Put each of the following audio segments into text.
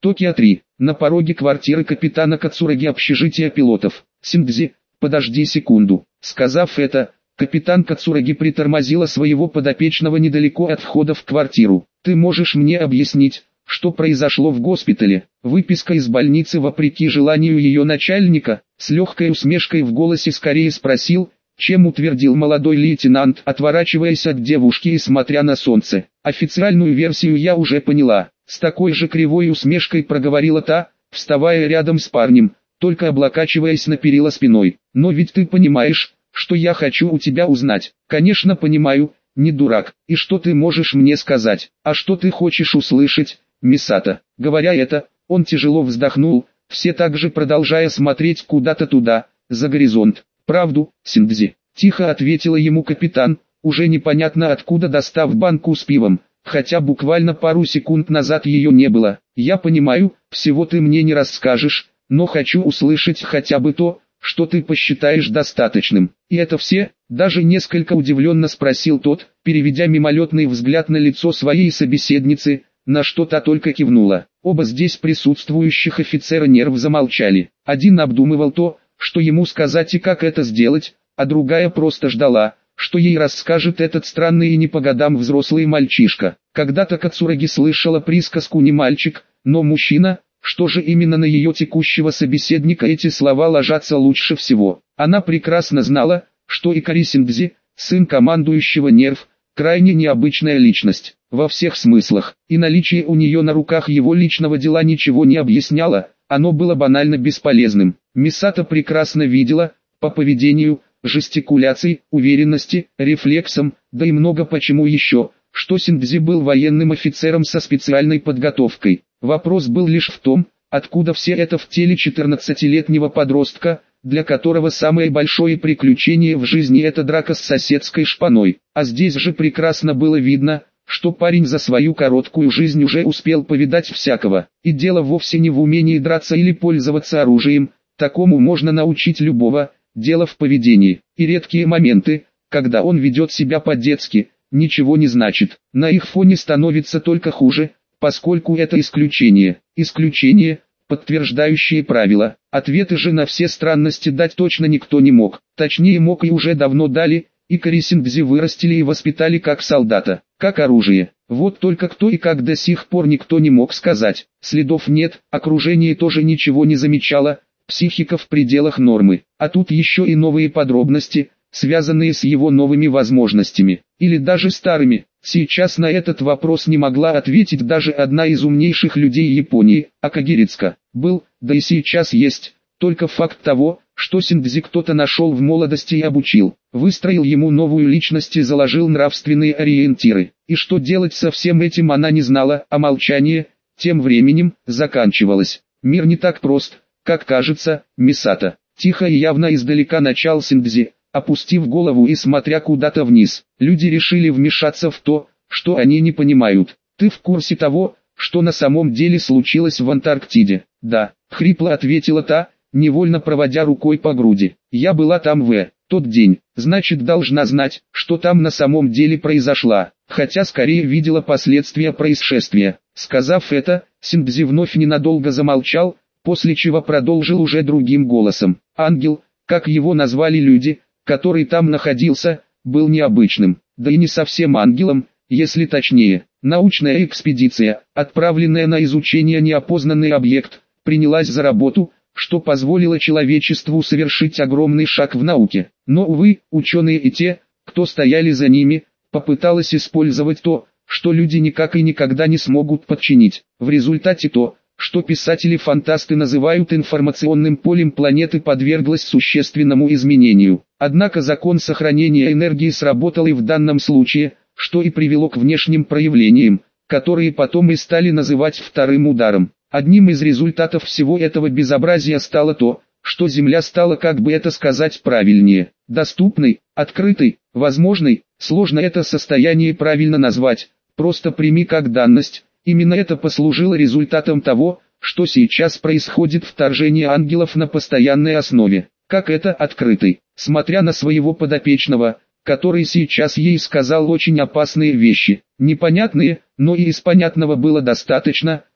Токио-3. На пороге квартиры капитана Кацураги общежития пилотов. Синдзи, подожди секунду. Сказав это, капитан Кацураги притормозила своего подопечного недалеко от входа в квартиру. Ты можешь мне объяснить, что произошло в госпитале? Выписка из больницы вопреки желанию ее начальника? С легкой усмешкой в голосе скорее спросил, чем утвердил молодой лейтенант, отворачиваясь от девушки и смотря на солнце. Официальную версию я уже поняла. С такой же кривой усмешкой проговорила та, вставая рядом с парнем, только облокачиваясь на перила спиной. Но ведь ты понимаешь, что я хочу у тебя узнать. Конечно понимаю, не дурак. И что ты можешь мне сказать? А что ты хочешь услышать, Мисато? Говоря это, он тяжело вздохнул, все так же продолжая смотреть куда-то туда, за горизонт. Правду, Синдзи, тихо ответила ему капитан, уже непонятно откуда достав банку с пивом, хотя буквально пару секунд назад ее не было. Я понимаю, всего ты мне не расскажешь, но хочу услышать хотя бы то, что ты посчитаешь достаточным. И это все? Даже несколько удивленно спросил тот, переведя мимолетный взгляд на лицо своей собеседницы, на что та только кивнула. Оба здесь присутствующих офицера нерв замолчали. Один обдумывал то, что ему сказать и как это сделать, а другая просто ждала, что ей расскажет этот странный и не по годам взрослый мальчишка. Когда-то Кацураги слышала присказку «не мальчик, но мужчина», что же именно на ее текущего собеседника эти слова ложатся лучше всего. Она прекрасно знала, что Икари Синдзи, сын командующего нерв, крайне необычная личность, во всех смыслах, и наличие у нее на руках его личного дела ничего не объясняло, оно было банально бесполезным. Мисато прекрасно видела, по поведению, жестикуляции, уверенности, рефлексам, да и много почему еще, что Синдзи был военным офицером со специальной подготовкой. Вопрос был лишь в том, откуда все это в теле 14-летнего подростка, для которого самое большое приключение в жизни это драка с соседской шпаной. А здесь же прекрасно было видно, что парень за свою короткую жизнь уже успел повидать всякого. И дело вовсе не в умении драться или пользоваться оружием, такому можно научить любого, дело в поведении. И редкие моменты, когда он ведет себя по-детски, ничего не значит. На их фоне становится только хуже, поскольку это исключение. Исключение, подтверждающее правило. Ответы же на все странности дать точно никто не мог. Точнее мог и уже давно дали, Икари Синдзи вырастили и воспитали как солдата, как оружие. Вот только кто и как до сих пор никто не мог сказать. Следов нет, окружение тоже ничего не замечало, психика в пределах нормы. А тут еще и новые подробности, связанные с его новыми возможностями, или даже старыми. Сейчас на этот вопрос не могла ответить даже одна из умнейших людей Японии, Акагирицка. Был, да и сейчас есть, только факт того, что Синдзи кто-то нашел в молодости и обучил, выстроил ему новую личность и заложил нравственные ориентиры. И что делать со всем этим она не знала, а молчание, тем временем, заканчивалось. Мир не так прост, как кажется, Мисато. Тихо и явно издалека начал Синдзи, опустив голову и смотря куда-то вниз. Люди решили вмешаться в то, что они не понимают. Ты в курсе того, что на самом деле случилось в Антарктиде? Да, хрипло ответила та, невольно проводя рукой по груди. Я была там в тот день, значит должна знать, что там на самом деле произошло, хотя скорее видела последствия происшествия. Сказав это, Синдзи вновь ненадолго замолчал, после чего продолжил уже другим голосом. Ангел, как его назвали люди, который там находился, был необычным, да и не совсем ангелом, если точнее. Научная экспедиция, отправленная на изучение неопознанный объект, принялась за работу, что позволило человечеству совершить огромный шаг в науке. Но, увы, ученые и те, кто стояли за ними, попыталась использовать то, что люди никак и никогда не смогут подчинить. В результате то, что писатели-фантасты называют информационным полем планеты, подверглось существенному изменению. Однако закон сохранения энергии сработал и в данном случае, что и привело к внешним проявлениям, которые потом и стали называть вторым ударом. Одним из результатов всего этого безобразия стало то, что Земля стала, как бы это сказать правильнее, доступной, открытой, возможной. Сложно это состояние правильно назвать, просто прими как данность. Именно это послужило результатом того, что сейчас происходит вторжение ангелов на постоянной основе. Как это открытый, смотря на своего подопечного, который сейчас ей сказал очень опасные вещи, непонятные, но и из понятного было достаточно,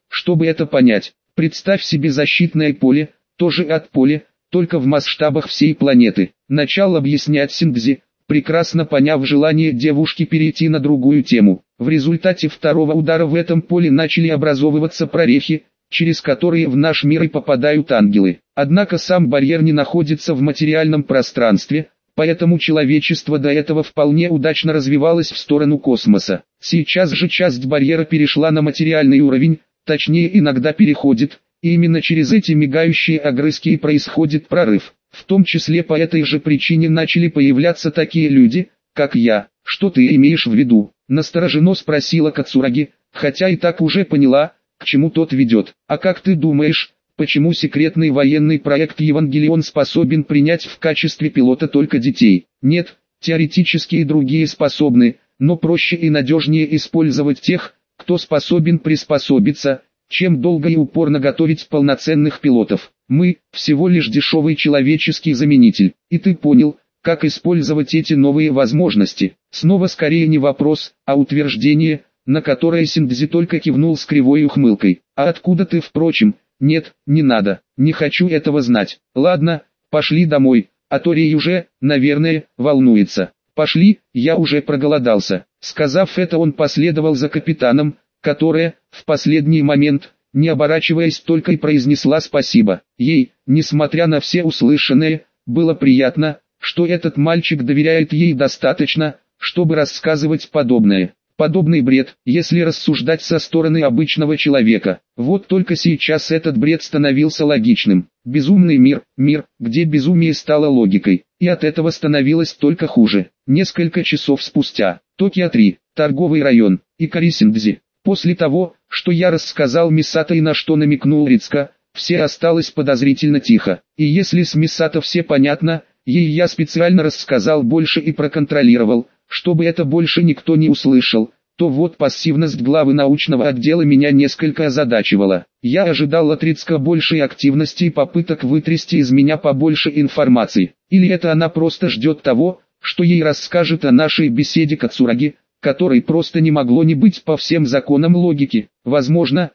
чтобы это понять. Представь себе защитное поле, тоже от поля, только в масштабах всей планеты. Начал объяснять Синдзи, прекрасно поняв желание девушки перейти на другую тему. В результате второго удара в этом поле начали образовываться прорехи, через которые в наш мир и попадают ангелы. Однако сам барьер не находится в материальном пространстве, поэтому человечество до этого вполне удачно развивалось в сторону космоса. Сейчас же часть барьера перешла на материальный уровень, точнее иногда переходит, и именно через эти мигающие огрызки и происходит прорыв. В том числе по этой же причине начали появляться такие люди, как я. Что ты имеешь в виду? Настороженно спросила Кацураги, хотя и так уже поняла, к чему тот ведет. А как ты думаешь, почему секретный военный проект Евангелион способен принять в качестве пилота только детей? Нет, теоретически и другие способны, но проще и надежнее использовать тех, кто способен приспособиться, чем долго и упорно готовить полноценных пилотов. Мы всего лишь дешевый человеческий заменитель. И ты понял, как использовать эти новые возможности? Снова скорее не вопрос, а утверждение, на которое Синдзи только кивнул с кривой ухмылкой. А откуда ты, впрочем? Нет, не надо, не хочу этого знать. Ладно, пошли домой, а то Рей уже, наверное, волнуется. Пошли, я уже проголодался. Сказав это, он последовал за капитаном, которая, в последний момент, не оборачиваясь, только и произнесла спасибо. Ей, несмотря на все услышанное, было приятно, что этот мальчик доверяет ей достаточно, чтобы рассказывать подобное. Подобный бред, если рассуждать со стороны обычного человека. Вот только сейчас этот бред становился логичным. Безумный мир, где безумие стало логикой, и от этого становилось только хуже. Несколько часов спустя, Токио-3, торговый район, Икари Синдзи. После того, что я рассказал Мисато и на что намекнул Рицка, все осталось подозрительно тихо. И если с Мисато все понятно, ей я специально рассказал больше и проконтролировал, чтобы это больше никто не услышал, то вот пассивность главы научного отдела меня несколько озадачивала. Я ожидал от Рицка большей активности и попыток вытрясти из меня побольше информации. Или это она просто ждет того, что ей расскажет о нашей беседе Кацураги, которой просто не могло не быть по всем законам логики. Возможно.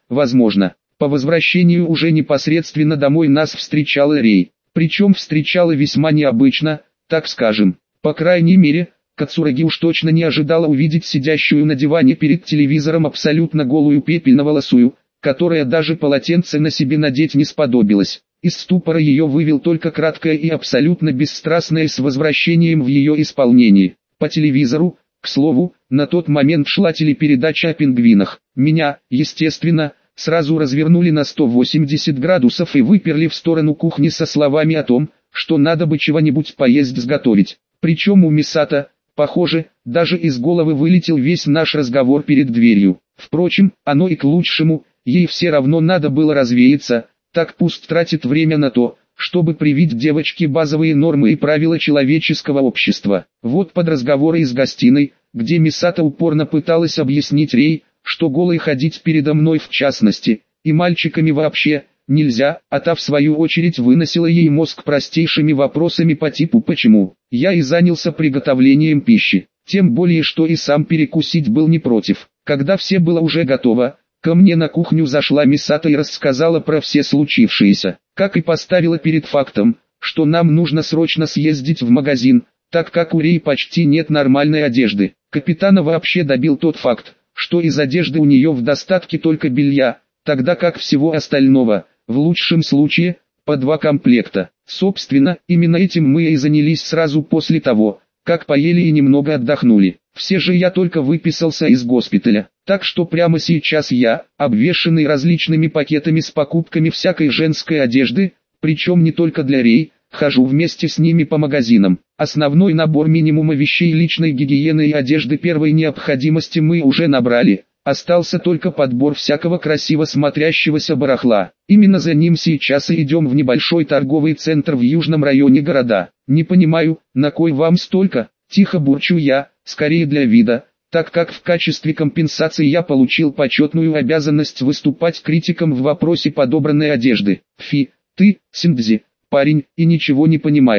По возвращению уже непосредственно домой нас встречала Рей. Причем встречала весьма необычно, так скажем. По крайней мере, Кацураги уж точно не ожидала увидеть сидящую на диване перед телевизором абсолютно голую пепельноволосую, которая даже полотенце на себе надеть не сподобилась. Из ступора ее вывел только краткое и абсолютно бесстрастное с возвращением в ее исполнении. По телевизору, к слову, на тот момент шла телепередача о пингвинах. Меня, естественно, сразу развернули на 180 градусов и выперли в сторону кухни со словами о том, что надо бы чего-нибудь поесть сготовить. Причем у Мисато, похоже, даже из головы вылетел весь наш разговор перед дверью. Впрочем, оно и к лучшему, ей все равно надо было развеяться, так пусть тратит время на то, чтобы привить девочке базовые нормы и правила человеческого общества. Вот под разговоры из гостиной, где Мисато упорно пыталась объяснить Рей, что голой ходить передо мной в частности, и мальчиками вообще, нельзя, а та в свою очередь выносила ей мозг простейшими вопросами по типу «почему?». Я и занялся приготовлением пищи, тем более что и сам перекусить был не против. Когда все было уже готово, ко мне на кухню зашла Мисато и рассказала про все случившееся, как и поставила перед фактом, что нам нужно срочно съездить в магазин, так как у Рей почти нет нормальной одежды. Капитана вообще добил тот факт, что из одежды у нее в достатке только белья, тогда как всего остального, в лучшем случае, по 2 комплекта. Собственно, именно этим мы и занялись сразу после того, как поели и немного отдохнули. Все же я только выписался из госпиталя, так что прямо сейчас я, обвешанный различными пакетами с покупками всякой женской одежды, причем не только для Рей, хожу вместе с ними по магазинам. Основной набор минимума вещей личной гигиены и одежды первой необходимости мы уже набрали. Остался только подбор всякого красиво смотрящегося барахла. Именно за ним сейчас и идем в небольшой торговый центр в южном районе города. Не понимаю, на кой вам столько? Тихо бурчу я, скорее для вида, так как в качестве компенсации я получил почетную обязанность выступать критиком в вопросе подобранной одежды. Фи, ты, Синдзи, парень, и ничего не понимаешь.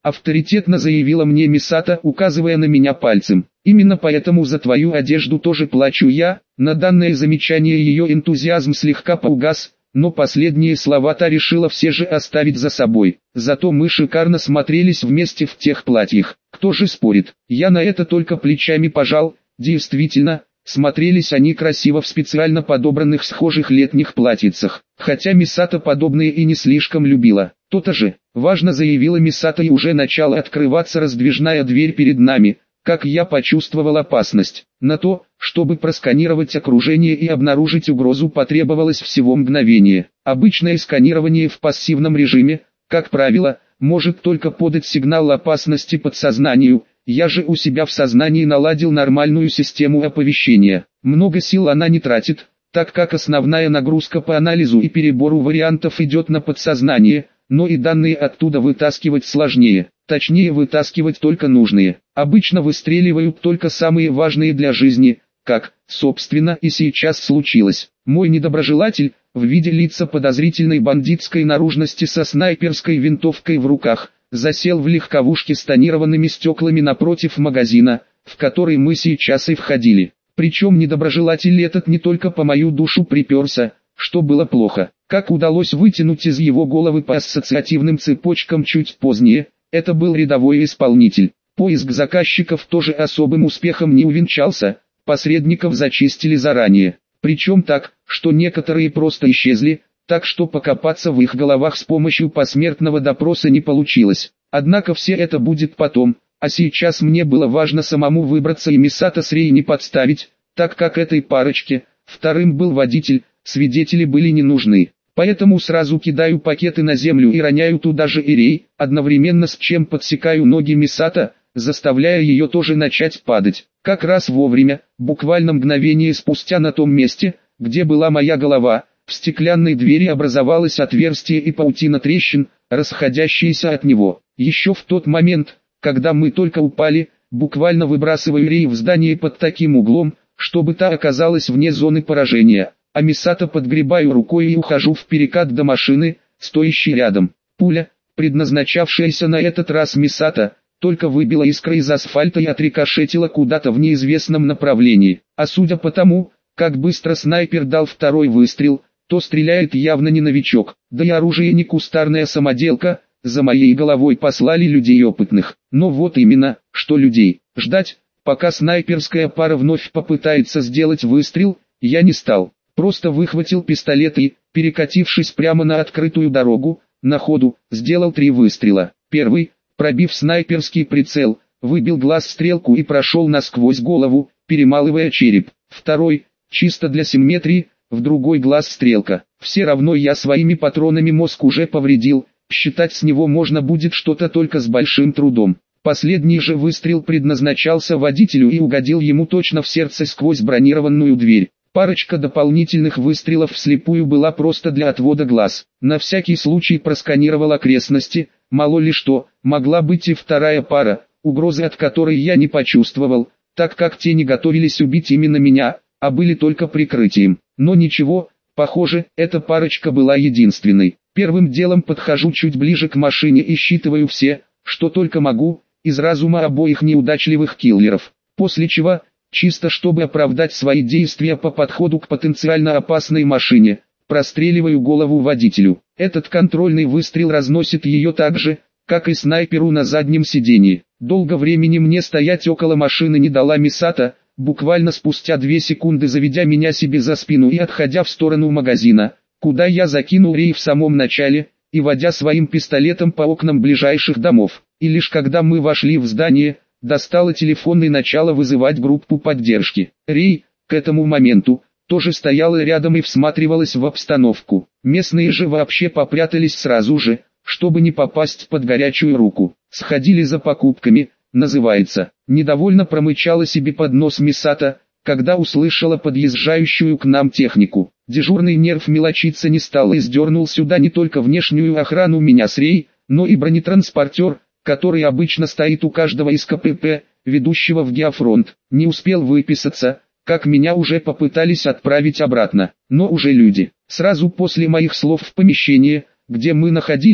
авторитетно заявила мне Мисата, указывая на меня пальцем. Именно поэтому за твою одежду тоже плачу я. На данное замечание ее энтузиазм слегка поугас, но последние слова та решила все же оставить за собой. Зато мы шикарно смотрелись вместе в тех платьях. Кто же спорит? Я на это только плечами пожал. Действительно, смотрелись они красиво в специально подобранных схожих летних платьицах. Хотя Мисата подобные и не слишком любила. То-то же, важно заявила Мисата, и уже начала открываться раздвижная дверь перед нами, как я почувствовал опасность. На то, чтобы просканировать окружение и обнаружить угрозу, потребовалось всего мгновение. Обычное сканирование в пассивном режиме, как правило, может только подать сигнал опасности подсознанию. Я же у себя в сознании наладил нормальную систему оповещения. Много сил она не тратит, так как основная нагрузка по анализу и перебору вариантов идет на подсознание, но и данные оттуда вытаскивать сложнее. Точнее, вытаскивать только нужные. Обычно выстреливают только самые важные для жизни, как, собственно, и сейчас случилось. Мой недоброжелатель, в виде лица подозрительной бандитской наружности со снайперской винтовкой в руках, засел в легковушке с тонированными стеклами напротив магазина, в который мы сейчас и входили. Причем недоброжелатель этот не только по мою душу приперся, что было плохо. Как удалось вытянуть из его головы по ассоциативным цепочкам чуть позднее, это был рядовой исполнитель. Поиск заказчиков тоже особым успехом не увенчался, посредников зачистили заранее. Причем так, что некоторые просто исчезли, так что покопаться в их головах с помощью посмертного допроса не получилось. Однако все это будет потом, а сейчас мне было важно самому выбраться и Мисата с Рей не подставить, так как этой парочке, вторым был водитель, свидетели были не нужны. Поэтому сразу кидаю пакеты на землю и роняю туда же и Рей, одновременно с чем подсекаю ноги Мисата, заставляя ее тоже начать падать. Как раз вовремя, буквально мгновение спустя на том месте, где была моя голова, в стеклянной двери образовалось отверстие и паутина трещин, расходящиеся от него. Еще в тот момент, когда мы только упали, буквально выбрасываю Рей в здание под таким углом, чтобы та оказалась вне зоны поражения. А Мисата подгребаю рукой и ухожу в перекат до машины, стоящей рядом. Пуля, предназначавшаяся на этот раз Мисата, только выбила искры из асфальта и отрикошетила куда-то в неизвестном направлении. А судя по тому, как быстро снайпер дал второй выстрел, то стреляет явно не новичок. Да и оружие не кустарная самоделка, за моей головой послали людей опытных. Но вот именно, что людей. Ждать, пока снайперская пара вновь попытается сделать выстрел, я не стал. Просто выхватил пистолет и, перекатившись прямо на открытую дорогу, на ходу, сделал 3 выстрела. Первый, пробив снайперский прицел, выбил глаз стрелку и прошел насквозь голову, перемалывая череп. Второй, чисто для симметрии, в другой глаз стрелка. Все равно я своими патронами мозг уже повредил, считать с него можно будет что-то только с большим трудом. Последний же выстрел предназначался водителю и угодил ему точно в сердце сквозь бронированную дверь. Парочка дополнительных выстрелов вслепую была просто для отвода глаз. На всякий случай просканировал окрестности, мало ли что, могла быть и вторая пара, угрозы от которой я не почувствовал, так как те не готовились убить именно меня, а были только прикрытием. Но ничего, похоже, эта парочка была единственной. Первым делом подхожу чуть ближе к машине и считываю все, что только могу, из разума обоих неудачливых киллеров. После чего, чисто чтобы оправдать свои действия по подходу к потенциально опасной машине, простреливаю голову водителю. Этот контрольный выстрел разносит ее так же, как и снайперу на заднем сиденье. Долго времени мне стоять около машины не дала Мисата, буквально спустя 2 секунды заведя меня себе за спину и отходя в сторону магазина, куда я закинул Рей в самом начале, и водя своим пистолетом по окнам ближайших домов. И лишь когда мы вошли в здание, достала телефон и начала вызывать группу поддержки. Рей, к этому моменту, тоже стояла рядом и всматривалась в обстановку. Местные же вообще попрятались сразу же, чтобы не попасть под горячую руку. Сходили за покупками, называется. Недовольно промычала себе под нос Мисата, когда услышала подъезжающую к нам технику. Дежурный нерв мелочиться не стал и сдернул сюда не только внешнюю охрану меня с Рей, но и бронетранспортер, который обычно стоит у каждого из КПП, ведущего в Геофронт. Не успел выписаться, как меня уже попытались отправить обратно. Но уже люди. Сразу после моих слов в помещение, где мы находились,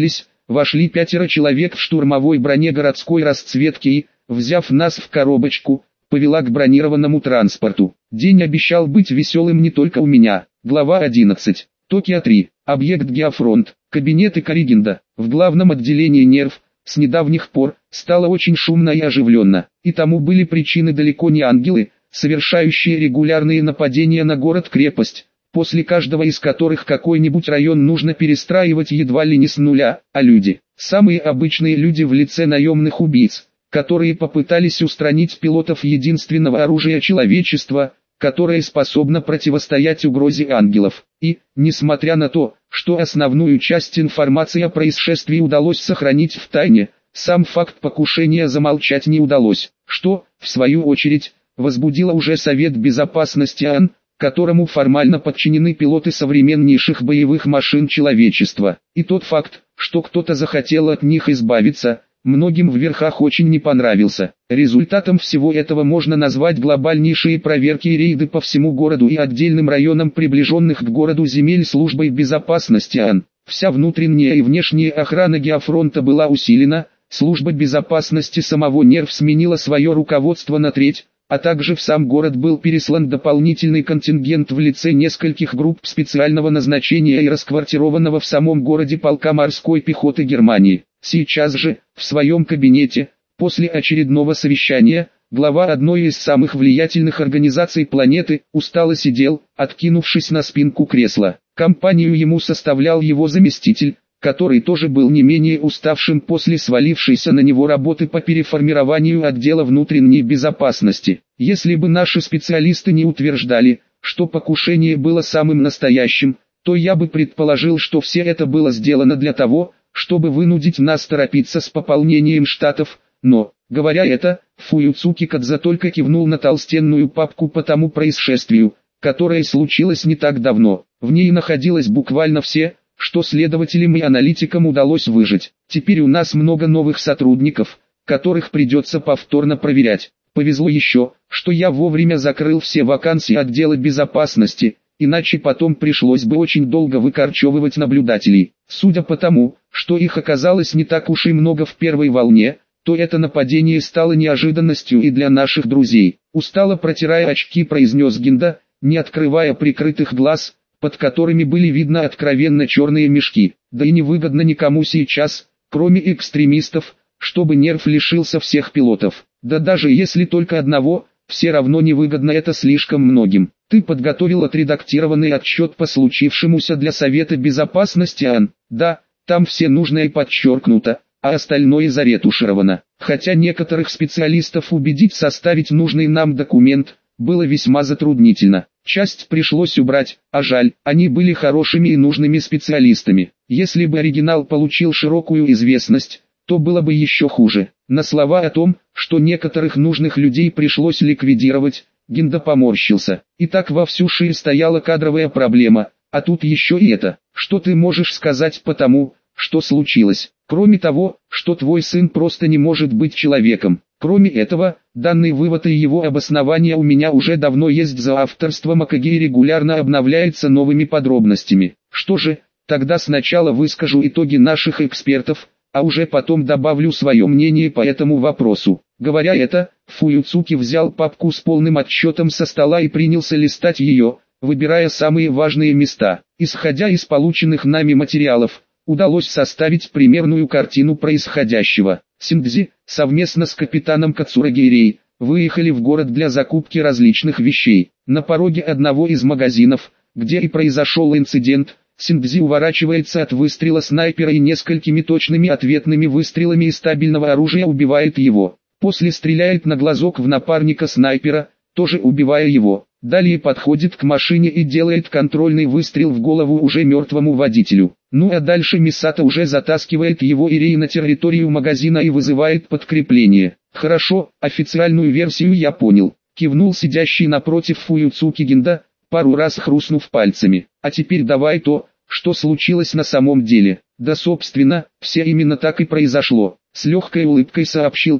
вошли 5 человек в штурмовой броне городской расцветки и, взяв нас в коробочку, повела к бронированному транспорту. День обещал быть веселым не только у меня. Глава 11. Токио 3. Объект Геофронт. Кабинеты Корригенда. В главном отделении нерв, с недавних пор, стало очень шумно и оживленно. И тому были причины далеко не ангелы, совершающие регулярные нападения на город-крепость, после каждого из которых какой-нибудь район нужно перестраивать едва ли не с нуля, а люди. Самые обычные люди в лице наемных убийц, которые попытались устранить пилотов единственного оружия человечества, которое способно противостоять угрозе ангелов. И, несмотря на то, что основную часть информации о происшествии удалось сохранить в тайне, сам факт покушения замолчать не удалось, что, в свою очередь, возбудило уже Совет Безопасности ООН, которому формально подчинены пилоты современнейших боевых машин человечества. И тот факт, что кто-то захотел от них избавиться, многим в верхах очень не понравился. Результатом всего этого можно назвать глобальнейшие проверки и рейды по всему городу и отдельным районам приближенных к городу земель службой безопасности ООН. Вся внутренняя и внешняя охрана Геофронта была усилена, служба безопасности самого НЕРВ сменила свое руководство на треть, а также в сам город был переслан дополнительный контингент в лице нескольких групп специального назначения и расквартированного в самом городе полка морской пехоты Германии. Сейчас же, в своем кабинете, после очередного совещания, глава одной из самых влиятельных организаций планеты, устало сидел, откинувшись на спинку кресла. Компанию ему составлял его заместитель, который тоже был не менее уставшим после свалившейся на него работы по переформированию отдела внутренней безопасности. Если бы наши специалисты не утверждали, что покушение было самым настоящим, то я бы предположил, что все это было сделано для того, чтобы вынудить нас торопиться с пополнением штатов, но, говоря это, Фуюцуки Кадза только кивнул на толстенную папку по тому происшествию, которое случилось не так давно. В ней находилось буквально все, что следователям и аналитикам удалось выжить. Теперь у нас много новых сотрудников, которых придется повторно проверять. Повезло еще, что я вовремя закрыл все вакансии отдела безопасности, иначе потом пришлось бы очень долго выкорчевывать наблюдателей. Судя по тому, что их оказалось не так уж и много в первой волне, то это нападение стало неожиданностью и для наших друзей. Устало протирая очки, произнес Гинда, не открывая прикрытых глаз, под которыми были видны откровенно черные мешки. Да и невыгодно никому сейчас, кроме экстремистов, чтобы нерв лишился всех пилотов. Да даже если только одного, все равно невыгодно, это слишком многим. Ты подготовил отредактированный отчет по случившемуся для Совета Безопасности ООН? Да, там все нужное подчеркнуто, а остальное заретушировано. Хотя некоторых специалистов убедить составить нужный нам документ было весьма затруднительно. Часть пришлось убрать, а жаль, они были хорошими и нужными специалистами. Если бы оригинал получил широкую известность, то было бы еще хуже. На слова о том, что некоторых нужных людей пришлось ликвидировать, Гинда поморщился. И так во всю ширь стояла кадровая проблема, а тут еще и это. Что ты можешь сказать по тому, что случилось? Кроме того, что твой сын просто не может быть человеком. Кроме этого, данный вывод и его обоснование у меня уже давно есть за авторством АКГ и регулярно обновляется новыми подробностями. Что же, тогда сначала выскажу итоги наших экспертов, а уже потом добавлю свое мнение по этому вопросу. Говоря это, Фуюцуки взял папку с полным отчетом со стола и принялся листать ее, выбирая самые важные места. Исходя из полученных нами материалов, удалось составить примерную картину происходящего. Синдзи, совместно с капитаном Кацураги Рей, выехали в город для закупки различных вещей. На пороге одного из магазинов, где и произошел инцидент, Синдзи уворачивается от выстрела снайпера и несколькими точными ответными выстрелами из стабильного оружия убивает его. После стреляет на глазок в напарника снайпера, тоже убивая его. Далее подходит к машине и делает контрольный выстрел в голову уже мертвому водителю. Ну а дальше Мисато уже затаскивает его и Рей на территорию магазина и вызывает подкрепление. Хорошо, официальную версию я понял. Кивнул сидящий напротив Фуюцуки Гинда, пару раз хрустнув пальцами. А теперь давай то, что случилось на самом деле. Да собственно, все именно так и произошло. С легкой улыбкой сообщил тот,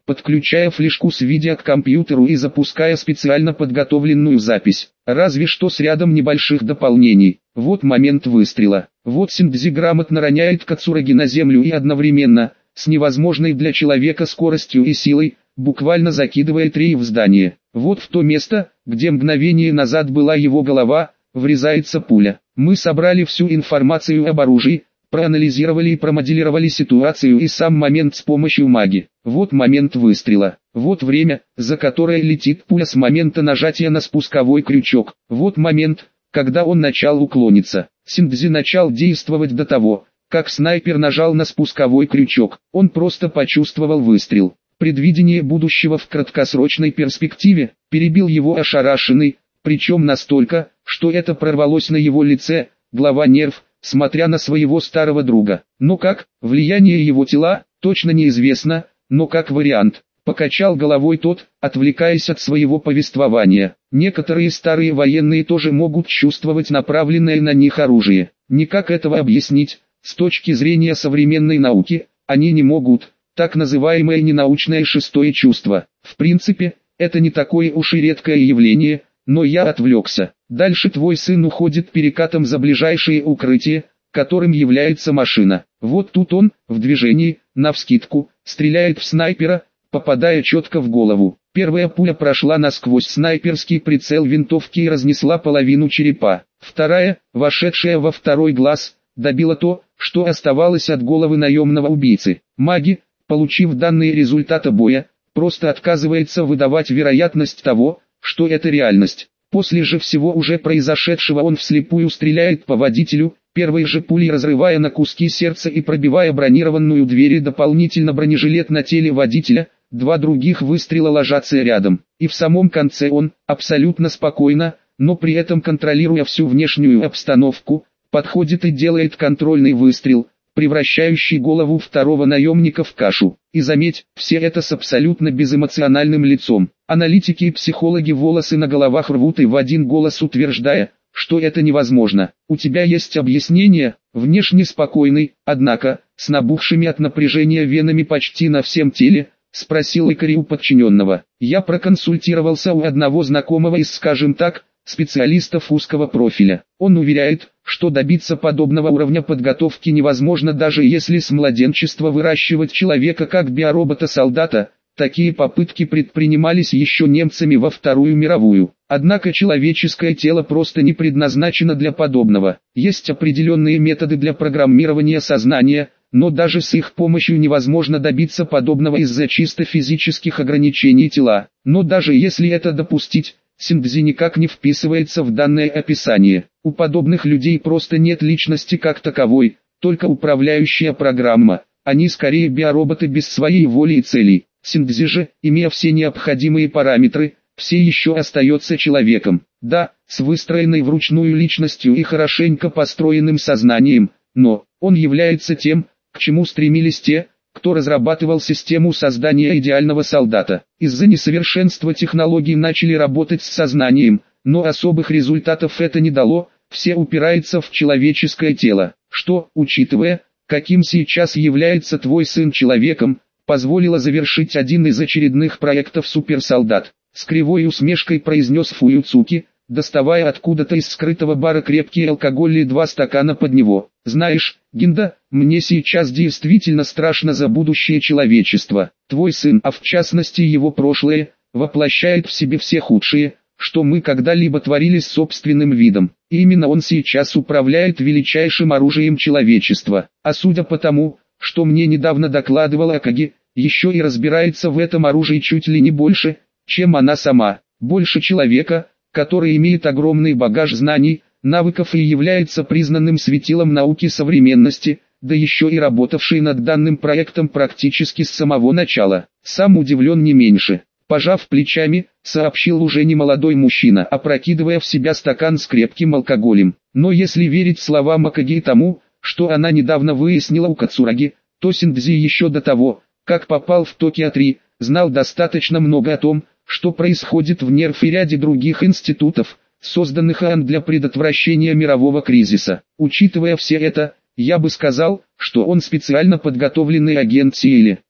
подключая флешку с видео к компьютеру и запуская специально подготовленную запись. Разве что с рядом небольших дополнений. Вот момент выстрела. Вот Синдзи грамотно роняет Кацураги на землю и одновременно, с невозможной для человека скоростью и силой, буквально закидывает Рей в здание. Вот в то место, где мгновение назад была его голова, врезается пуля. Мы собрали всю информацию об оружии, проанализировали и промоделировали ситуацию и сам момент с помощью маги. Вот момент выстрела. Вот время, за которое летит пуля с момента нажатия на спусковой крючок. Вот момент, когда он начал уклониться. Синдзи начал действовать до того, как снайпер нажал на спусковой крючок. Он просто почувствовал выстрел. Предвидение будущего в краткосрочной перспективе перебил его ошарашенный, причем настолько, что это прорвалось на его лице, глава нерв, смотря на своего старого друга. Но как, влияние его тела, точно неизвестно, но как вариант. Покачал головой тот, отвлекаясь от своего повествования. Некоторые старые военные тоже могут чувствовать направленное на них оружие. Никак этого объяснить, с точки зрения современной науки, они не могут. Так называемое ненаучное шестое чувство. В принципе, это не такое уж и редкое явление, но я отвлекся. Дальше твой сын уходит перекатом за ближайшее укрытие, которым является машина. Вот тут он, в движении, навскидку, стреляет в снайпера, попадая четко в голову. Первая пуля прошла насквозь снайперский прицел винтовки и разнесла половину черепа. Вторая, вошедшая во второй глаз, добила то, что оставалось от головы наемного убийцы. Маги, получив данные результата боя, просто отказывается выдавать вероятность того, что это реальность. После же всего уже произошедшего он вслепую стреляет по водителю, первой же пулей разрывая на куски сердце и пробивая бронированную дверь и дополнительно бронежилет на теле водителя. Два других выстрела ложатся рядом. И в самом конце он, абсолютно спокойно, но при этом контролируя всю внешнюю обстановку, подходит и делает контрольный выстрел, превращающий голову второго наемника в кашу. И заметь, все это с абсолютно безэмоциональным лицом. Аналитики и психологи волосы на головах рвут и в один голос утверждая, что это невозможно. У тебя есть объяснение, внешне спокойный, однако, с набухшими от напряжения венами почти на всем теле, спросил лекарь у подчиненного. Я проконсультировался у одного знакомого из, скажем так, специалистов узкого профиля. Он уверяет, что добиться подобного уровня подготовки невозможно даже если с младенчества выращивать человека как биоробота-солдата. Такие попытки предпринимались еще немцами во Вторую мировую. Однако человеческое тело просто не предназначено для подобного. Есть определенные методы для программирования сознания, но даже с их помощью невозможно добиться подобного из-за чисто физических ограничений тела. Но даже если это допустить, Синдзи никак не вписывается в данное описание. У подобных людей просто нет личности как таковой, только управляющая программа. Они скорее биороботы без своей воли и целей. Синдзи же, имея все необходимые параметры, все еще остается человеком. Да, с выстроенной вручную личностью и хорошенько построенным сознанием, но он является тем, к чему стремились те, кто разрабатывал систему создания идеального солдата. Из-за несовершенства технологий начали работать с сознанием, но особых результатов это не дало, все упирается в человеческое тело, что, учитывая, каким сейчас является твой сын человеком, позволило завершить один из очередных проектов суперсолдат. С кривой усмешкой произнес Фуюцуки, доставая откуда-то из скрытого бара крепкий алкоголь и 2 стакана под него. Знаешь, Гинда, мне сейчас действительно страшно за будущее человечества. Твой сын, а в частности его прошлое, воплощает в себе все худшие, что мы когда-либо творили с собственным видом. И именно он сейчас управляет величайшим оружием человечества. А судя по тому, что мне недавно докладывал Акаги, еще и разбирается в этом оружии чуть ли не больше, чем она сама. Больше человека, который имеет огромный багаж знаний, навыков и является признанным светилом науки современности, да еще и работавший над данным проектом практически с самого начала. Сам удивлен не меньше. Пожав плечами, сообщил уже немолодой мужчина, опрокидывая в себя стакан с крепким алкоголем. Но если верить словам Акаги и тому, что она недавно выяснила у Кацураги, то Синдзи еще до того, как попал в Токио-3, знал достаточно много о том, что происходит в НЕРФ и ряде других институтов, созданных ООН для предотвращения мирового кризиса. Учитывая все это, я бы сказал, что он специально подготовленный агент СИЭЛи.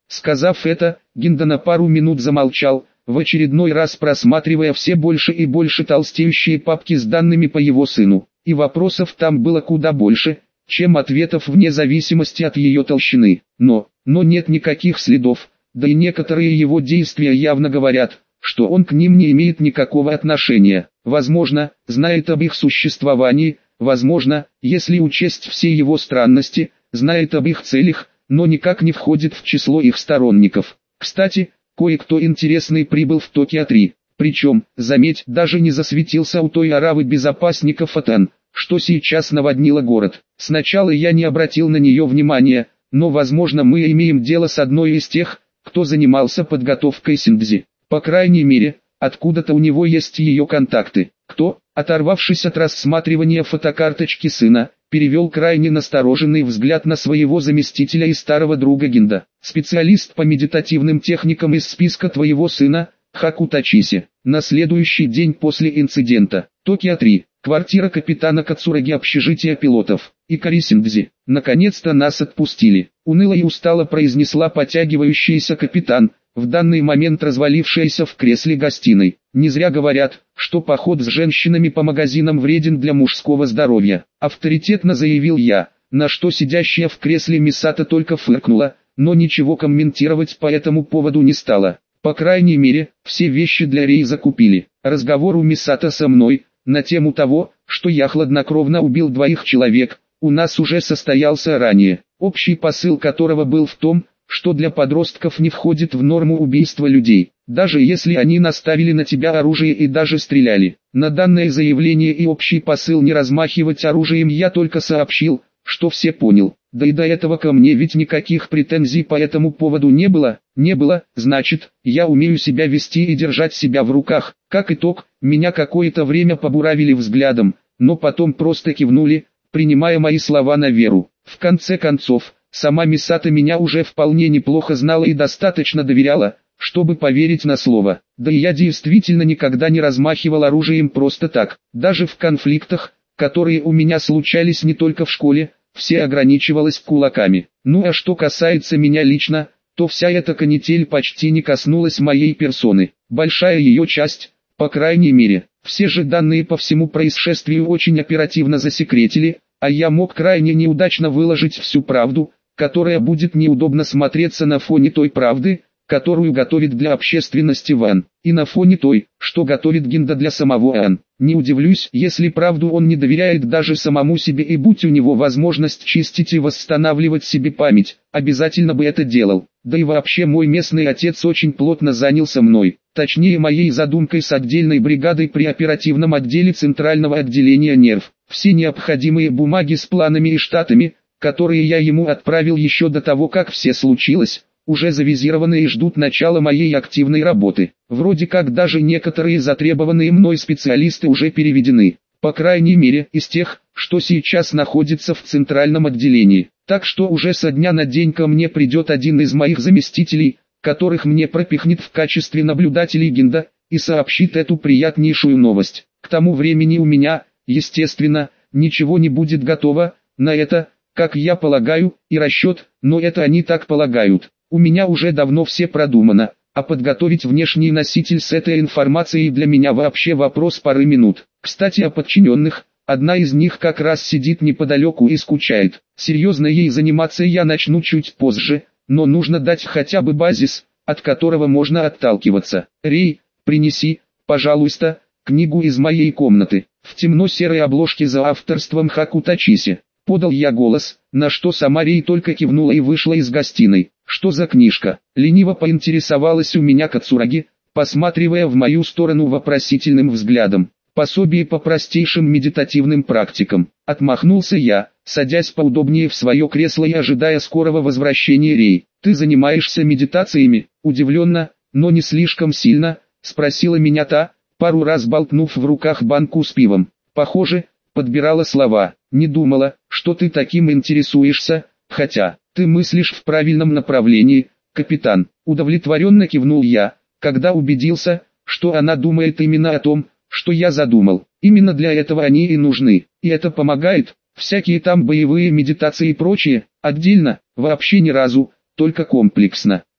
Сказав это, Гинда на пару минут замолчал, в очередной раз просматривая все больше и больше толстеющие папки с данными по его сыну. И вопросов там было куда больше, чем ответов вне зависимости от ее толщины. Но нет никаких следов, да и некоторые его действия явно говорят, что он к ним не имеет никакого отношения. Возможно, знает об их существовании, возможно, если учесть все его странности, знает об их целях, но никак не входит в число их сторонников. Кстати, кое-кто интересный прибыл в Токио-3, причем, заметь, даже не засветился у той оравы безопасников АТН, что сейчас наводнила город. Сначала я не обратил на нее внимания, но возможно мы имеем дело с одной из тех, кто занимался подготовкой Синдзи. По крайней мере, откуда-то у него есть ее контакты. Кто, оторвавшись от рассматривания фотокарточки сына, перевел крайне настороженный взгляд на своего заместителя и старого друга Гинда. Специалист по медитативным техникам из списка твоего сына, Хаку Тачиси. На следующий день после инцидента. Токио-3. Квартира капитана Кацураги, общежития пилотов. Икари Синдзи. Наконец-то нас отпустили. Уныло и устало произнесла потягивающийся капитан, в данный момент развалившаяся в кресле гостиной. Не зря говорят, что поход с женщинами по магазинам вреден для мужского здоровья. Авторитетно заявил я, на что сидящая в кресле Мисата только фыркнула, но ничего комментировать по этому поводу не стала. По крайней мере, все вещи для Рей закупили. Разговор у Мисата со мной, на тему того, что я хладнокровно убил 2 человек, у нас уже состоялся ранее. Общий посыл которого был в том, что для подростков не входит в норму убийство людей, даже если они наставили на тебя оружие и даже стреляли. На данное заявление и общий посыл не размахивать оружием я только сообщил, что все понял. Да и до этого ко мне ведь никаких претензий по этому поводу не было. Значит, я умею себя вести и держать себя в руках. Как итог, меня какое-то время побуравили взглядом, но потом просто кивнули, принимая мои слова на веру. В конце концов, сама Мисата меня уже вполне неплохо знала и достаточно доверяла, чтобы поверить на слово. Да и я действительно никогда не размахивал оружием просто так. Даже в конфликтах, которые у меня случались не только в школе, все ограничивалось кулаками. Ну а что касается меня лично, то вся эта канитель почти не коснулась моей персоны. Большая ее часть, по крайней мере, все же данные по всему происшествию очень оперативно засекретили, а я мог крайне неудачно выложить всю правду, которая будет неудобно смотреться на фоне той правды, которую готовит для общественности Ван, и на фоне той, что готовит Гинда для самого Ан. Не удивлюсь, если правду он не доверяет даже самому себе, и будь у него возможность чистить и восстанавливать себе память, обязательно бы это делал. Да и вообще мой местный отец очень плотно занялся мной, точнее моей задумкой с отдельной бригадой при оперативном отделе Центрального отделения нерв. Все необходимые бумаги с планами и штатами, которые я ему отправил еще до того, как все случилось, уже завизированы и ждут начала моей активной работы. Вроде как даже некоторые затребованные мной специалисты уже переведены, по крайней мере из тех, что сейчас находится в центральном отделении. Так что уже со дня на день ко мне придет один из моих заместителей, которых мне пропихнет в качестве наблюдателей Гинда, и сообщит эту приятнейшую новость. К тому времени у меня, естественно, ничего не будет готово, на это, как я полагаю, и расчет, но это они так полагают. У меня уже давно все продумано, а подготовить внешний носитель с этой информацией для меня вообще вопрос пары минут. Кстати, о подчиненных, одна из них как раз сидит неподалеку и скучает. Серьезно ей заниматься я начну чуть позже, но нужно дать хотя бы базис, от которого можно отталкиваться. Рей, принеси, пожалуйста, книгу из моей комнаты, в темно-серой обложке за авторством Хаку Тачиси. Подал я голос, на что сама Рей только кивнула и вышла из гостиной. Что за книжка? Лениво поинтересовалась у меня Кацураги, посматривая в мою сторону вопросительным взглядом. Пособие по простейшим медитативным практикам. Отмахнулся я, садясь поудобнее в свое кресло и ожидая скорого возвращения Рей. Ты занимаешься медитациями? Удивленно, но не слишком сильно, спросила меня та, пару раз болтнув в руках банку с пивом. Похоже, подбирала слова. Не думала, что ты таким интересуешься, хотя, ты мыслишь в правильном направлении, капитан. Удовлетворенно кивнул я, когда убедился, что она думает именно о том, что я задумал. Именно для этого они и нужны. И это помогает, всякие там боевые медитации и прочее, отдельно, вообще ни разу, только комплексно.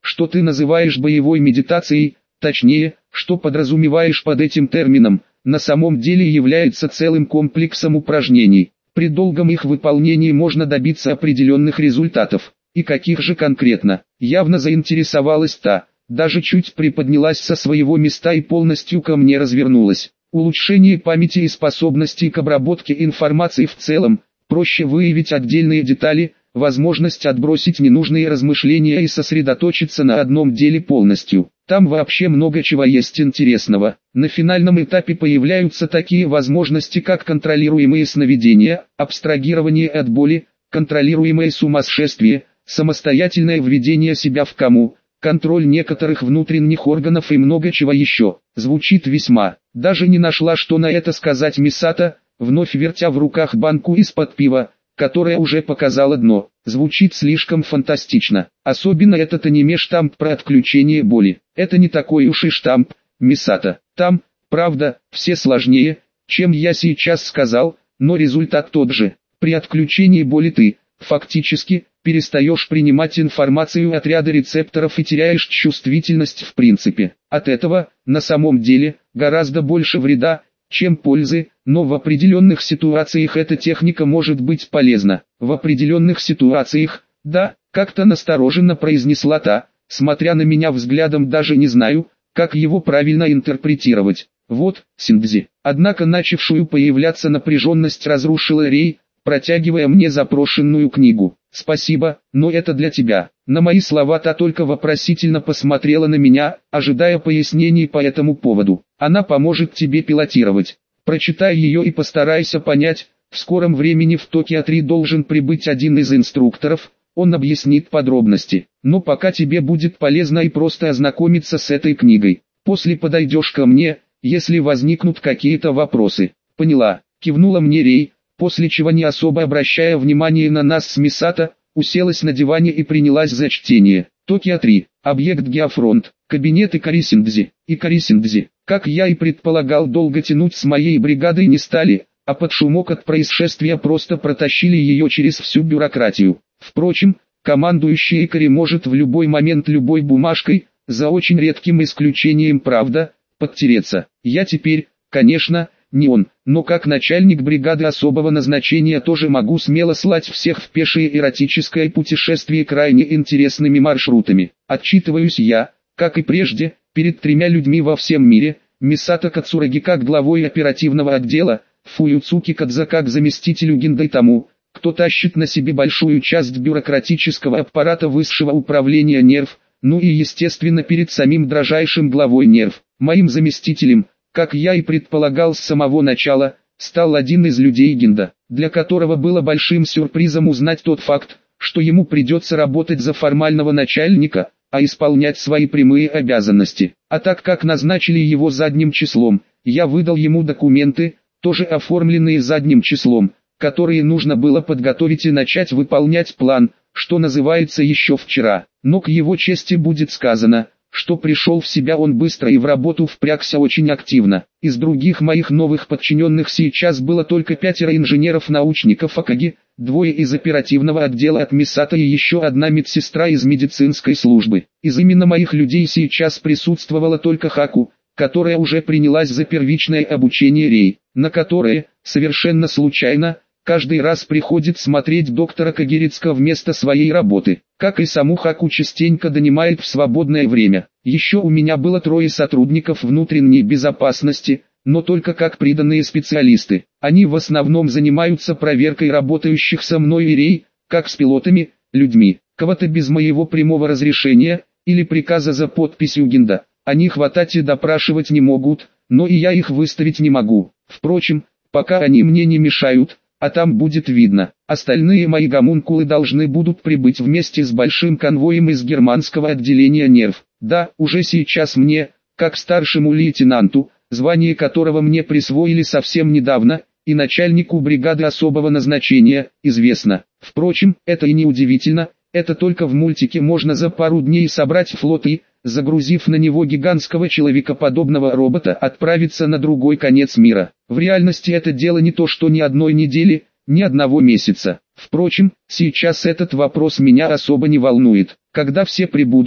что ты называешь боевой медитацией, точнее, что подразумеваешь под этим термином, на самом деле является целым комплексом упражнений. При долгом их выполнении можно добиться определенных результатов. И каких же конкретно? Явно заинтересовалась та, даже чуть приподнялась со своего места и полностью ко мне развернулась. Улучшение памяти и способностей к обработке информации в целом, проще выявить отдельные детали, возможность отбросить ненужные размышления и сосредоточиться на одном деле полностью. Там вообще много чего есть интересного. На финальном этапе появляются такие возможности, как контролируемые сновидения, абстрагирование от боли, контролируемое сумасшествие, самостоятельное введение себя в кому, контроль некоторых внутренних органов и много чего еще. Звучит весьма. Даже не нашла, что на это сказать Мисато, вновь вертя в руках банку из-под пива, которая уже показала дно. Звучит слишком фантастично. Особенно этот аниме-штамп про отключение боли. Это не такой уж и штамп, Мисато. Там, правда, все сложнее, чем я сейчас сказал, но результат тот же. При отключении боли ты, фактически, перестаешь принимать информацию от ряда рецепторов и теряешь чувствительность в принципе. От этого, на самом деле, гораздо больше вреда, чем пользы, но в определенных ситуациях эта техника может быть полезна. В определенных ситуациях, да, как-то настороженно произнесла та, смотря на меня взглядом, даже не знаю, как его правильно интерпретировать. Вот, Синдзи. Однако начавшую появляться напряженность разрушила Рей, протягивая мне запрошенную книгу. «Спасибо, но это для тебя». На мои слова та только вопросительно посмотрела на меня, ожидая пояснений по этому поводу. «Она поможет тебе пилотировать. Прочитай ее и постарайся понять, в скором времени в Токио-3 должен прибыть один из инструкторов, он объяснит подробности. Но пока тебе будет полезно и просто ознакомиться с этой книгой. После подойдешь ко мне, если возникнут какие-то вопросы». «Поняла», кивнула мне Рей, после чего, не особо обращая внимание на нас с Мисато, уселась на диване и принялась за чтение. Токио-3, объект Геофронт, кабинет Икари Синдзи. Икари Синдзи, как я и предполагал, долго тянуть с моей бригадой не стали, а под шумок от происшествия просто протащили ее через всю бюрократию. Впрочем, командующий Икари может в любой момент любой бумажкой, за очень редким исключением, правда, подтереться. Я теперь, конечно, не он, но как начальник бригады особого назначения тоже могу смело слать всех в пешее эротическое путешествие крайне интересными маршрутами. Отчитываюсь я, как и прежде, перед 3 людьми во всем мире: Мисато Кацураги как главой оперативного отдела, Фуюцуки Кадза как заместителю Гиндай тому, кто тащит на себе большую часть бюрократического аппарата высшего управления нерв, ну и естественно перед самим дрожайшим главой нерв. Моим заместителем, как я и предполагал с самого начала, стал один из людей Гинда, для которого было большим сюрпризом узнать тот факт, что ему придется работать за формального начальника, а исполнять свои прямые обязанности. А так как назначили его задним числом, я выдал ему документы, тоже оформленные задним числом, которые нужно было подготовить и начать выполнять план, что называется, еще вчера. Но к его чести будет сказано, что пришел в себя он быстро и в работу впрягся очень активно. Из других моих новых подчиненных сейчас было только 5 инженеров-научников Акаги, 2 из оперативного отдела от Мисато и еще 1 медсестра из медицинской службы. Из именно моих людей сейчас присутствовала только Хаку, которая уже принялась за первичное обучение Рей, на которое, совершенно случайно, каждый раз приходит смотреть доктора Кагирицка вместо своей работы, как и саму Хаку частенько донимает в свободное время. Еще у меня было 3 сотрудников внутренней безопасности, но только как приданные специалисты. Они в основном занимаются проверкой работающих со мной и Рей, как с пилотами, людьми. Кого-то без моего прямого разрешения, или приказа за подписью Гинда, они хватать и допрашивать не могут, но и я их выставить не могу. Впрочем, пока они мне не мешают, а там будет видно. Остальные мои гомункулы должны будут прибыть вместе с большим конвоем из германского отделения нерв. Да, уже сейчас мне, как старшему лейтенанту, звание которого мне присвоили совсем недавно, и начальнику бригады особого назначения, известно. Впрочем, это и не удивительно, это только в мультике можно за пару дней собрать флот и, загрузив на него гигантского человекоподобного робота, отправиться на другой конец мира. В реальности это дело не то что ни одной недели, ни одного месяца. Впрочем, сейчас этот вопрос меня особо не волнует. Когда все прибудут,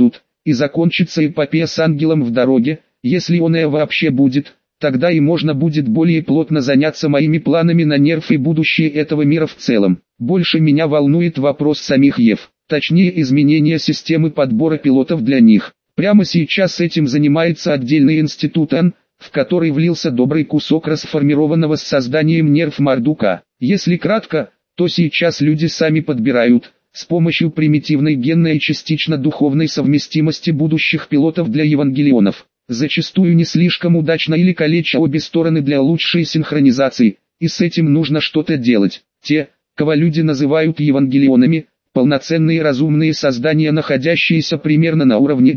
и закончится эпопея с ангелом в дороге, если он и вообще будет. Тогда и можно будет более плотно заняться моими планами на нерв и будущее этого мира в целом. Больше меня волнует вопрос самих ЕВ, точнее изменения системы подбора пилотов для них. Прямо сейчас этим занимается отдельный институт АН, в который влился добрый кусок расформированного с созданием нерв Мардука. Если кратко, то сейчас люди сами подбирают, с помощью примитивной генной и частично духовной совместимости будущих пилотов для евангелионов. Зачастую не слишком удачно или калеча обе стороны для лучшей синхронизации, и с этим нужно что-то делать. Те, кого люди называют евангелионами, полноценные разумные создания, находящиеся примерно на уровне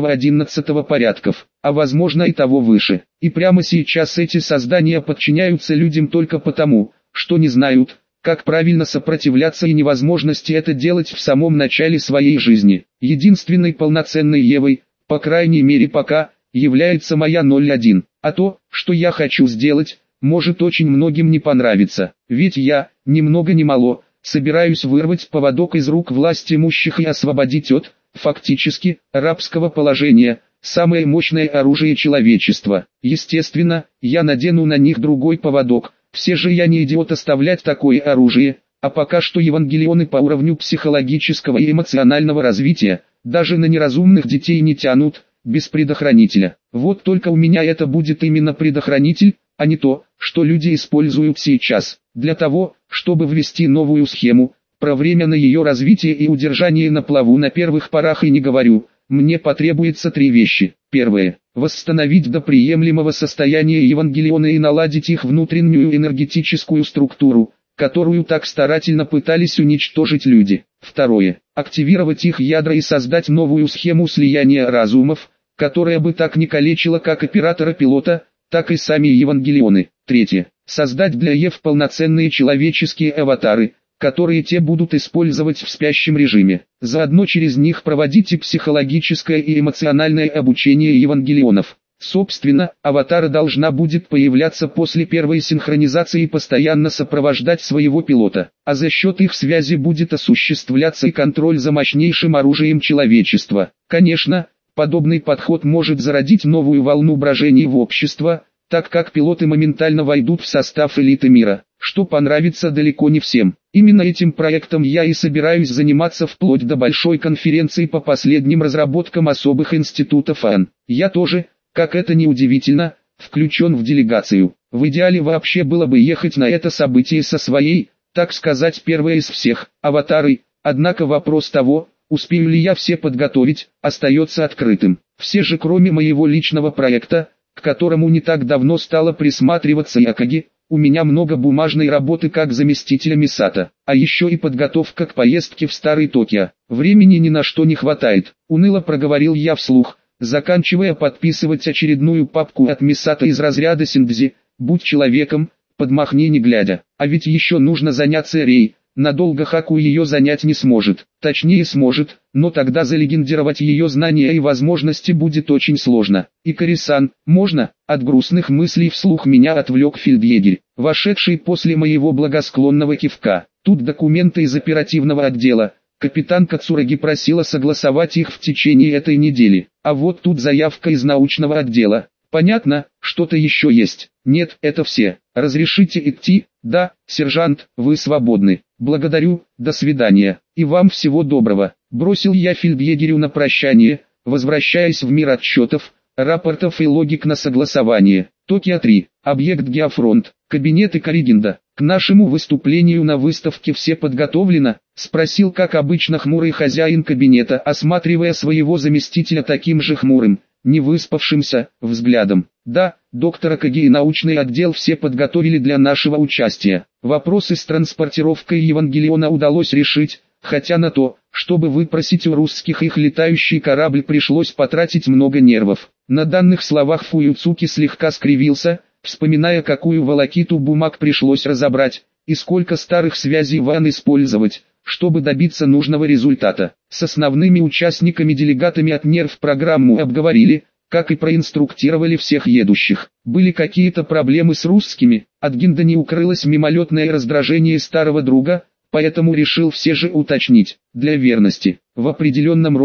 10-11 порядков, а возможно и того выше. И прямо сейчас эти создания подчиняются людям только потому, что не знают, как правильно сопротивляться и невозможности это делать в самом начале своей жизни. Единственной полноценной Евой, по крайней мере пока, является моя 01, а то, что я хочу сделать, может очень многим не понравиться, ведь я, ни много ни мало, собираюсь вырвать поводок из рук власть имущих и освободить от, фактически, рабского положения, самое мощное оружие человечества. Естественно, я надену на них другой поводок, все же я не идиот оставлять такое оружие, а пока что евангелионы по уровню психологического и эмоционального развития, даже на неразумных детей не тянут, без предохранителя. Вот только у меня это будет именно предохранитель, а не то, что люди используют сейчас. Для того, чтобы ввести новую схему, про время на ее развитие и удержание на плаву на первых порах и не говорю, мне потребуется 3 вещи. Первое. Восстановить до приемлемого состояния евангелионы и наладить их внутреннюю энергетическую структуру, которую так старательно пытались уничтожить люди. Второе. Активировать их ядра и создать новую схему слияния разумов, которая бы так не калечила как оператора-пилота, так и сами евангелионы. Третье. Создать для ЕВ полноценные человеческие аватары, которые те будут использовать в спящем режиме. Заодно через них проводить и психологическое и эмоциональное обучение евангелионов. Собственно, аватара должна будет появляться после первой синхронизации и постоянно сопровождать своего пилота, а за счет их связи будет осуществляться и контроль за мощнейшим оружием человечества. Конечно, подобный подход может зародить новую волну брожений в общество, так как пилоты моментально войдут в состав элиты мира, что понравится далеко не всем. Именно этим проектом я и собираюсь заниматься вплоть до большой конференции по последним разработкам особых институтов АН. Я тоже, как это ни удивительно, включен в делегацию. В идеале вообще было бы ехать на это событие со своей, так сказать, первой из всех, аватарой, однако вопрос того, успею ли я все подготовить, остается открытым. Все же кроме моего личного проекта, к которому не так давно стало присматриваться Якоги, у меня много бумажной работы как заместителя Мисато, а еще и подготовка к поездке в Старый Токио. Времени ни на что не хватает, уныло проговорил я вслух, заканчивая подписывать очередную папку от Мисато из разряда Синдзи, будь человеком, подмахни не глядя, а ведь еще нужно заняться Рей. Надолго Хаку ее занять не сможет, точнее сможет, но тогда залегендировать ее знания и возможности будет очень сложно. Икари-сан, можно? От грустных мыслей вслух меня отвлек фельдъегерь, вошедший после моего благосклонного кивка. Тут документы из оперативного отдела. Капитан Кацураги просила согласовать их в течение этой недели. А вот тут заявка из научного отдела. Понятно, что-то еще есть. Нет, это все. Разрешите идти? Да, сержант, вы свободны. Благодарю, до свидания. И вам всего доброго. Бросил я фельдъегерю на прощание, возвращаясь в мир отчетов, рапортов и логик на согласование. Токио 3. Объект Геофронт. Кабинет Икаригинда. К нашему выступлению на выставке все подготовлено? Спросил как обычно хмурый хозяин кабинета, осматривая своего заместителя таким же хмурым, не выспавшимся, взглядом. Да, доктор Акаги и научный отдел все подготовили для нашего участия. Вопросы с транспортировкой Евангелиона удалось решить, хотя на то, чтобы выпросить у русских их летающий корабль, пришлось потратить много нервов. На данных словах Фуюцуки слегка скривился, вспоминая, какую волокиту бумаг пришлось разобрать, и сколько старых связей Ван использовать, чтобы добиться нужного результата. С основными участниками-делегатами от нерв программу обговорили, как и проинструктировали всех едущих. Были какие-то проблемы с русскими, от Гинда не укрылось мимолетное раздражение старого друга, поэтому решил все же уточнить, для верности. В определенном роде,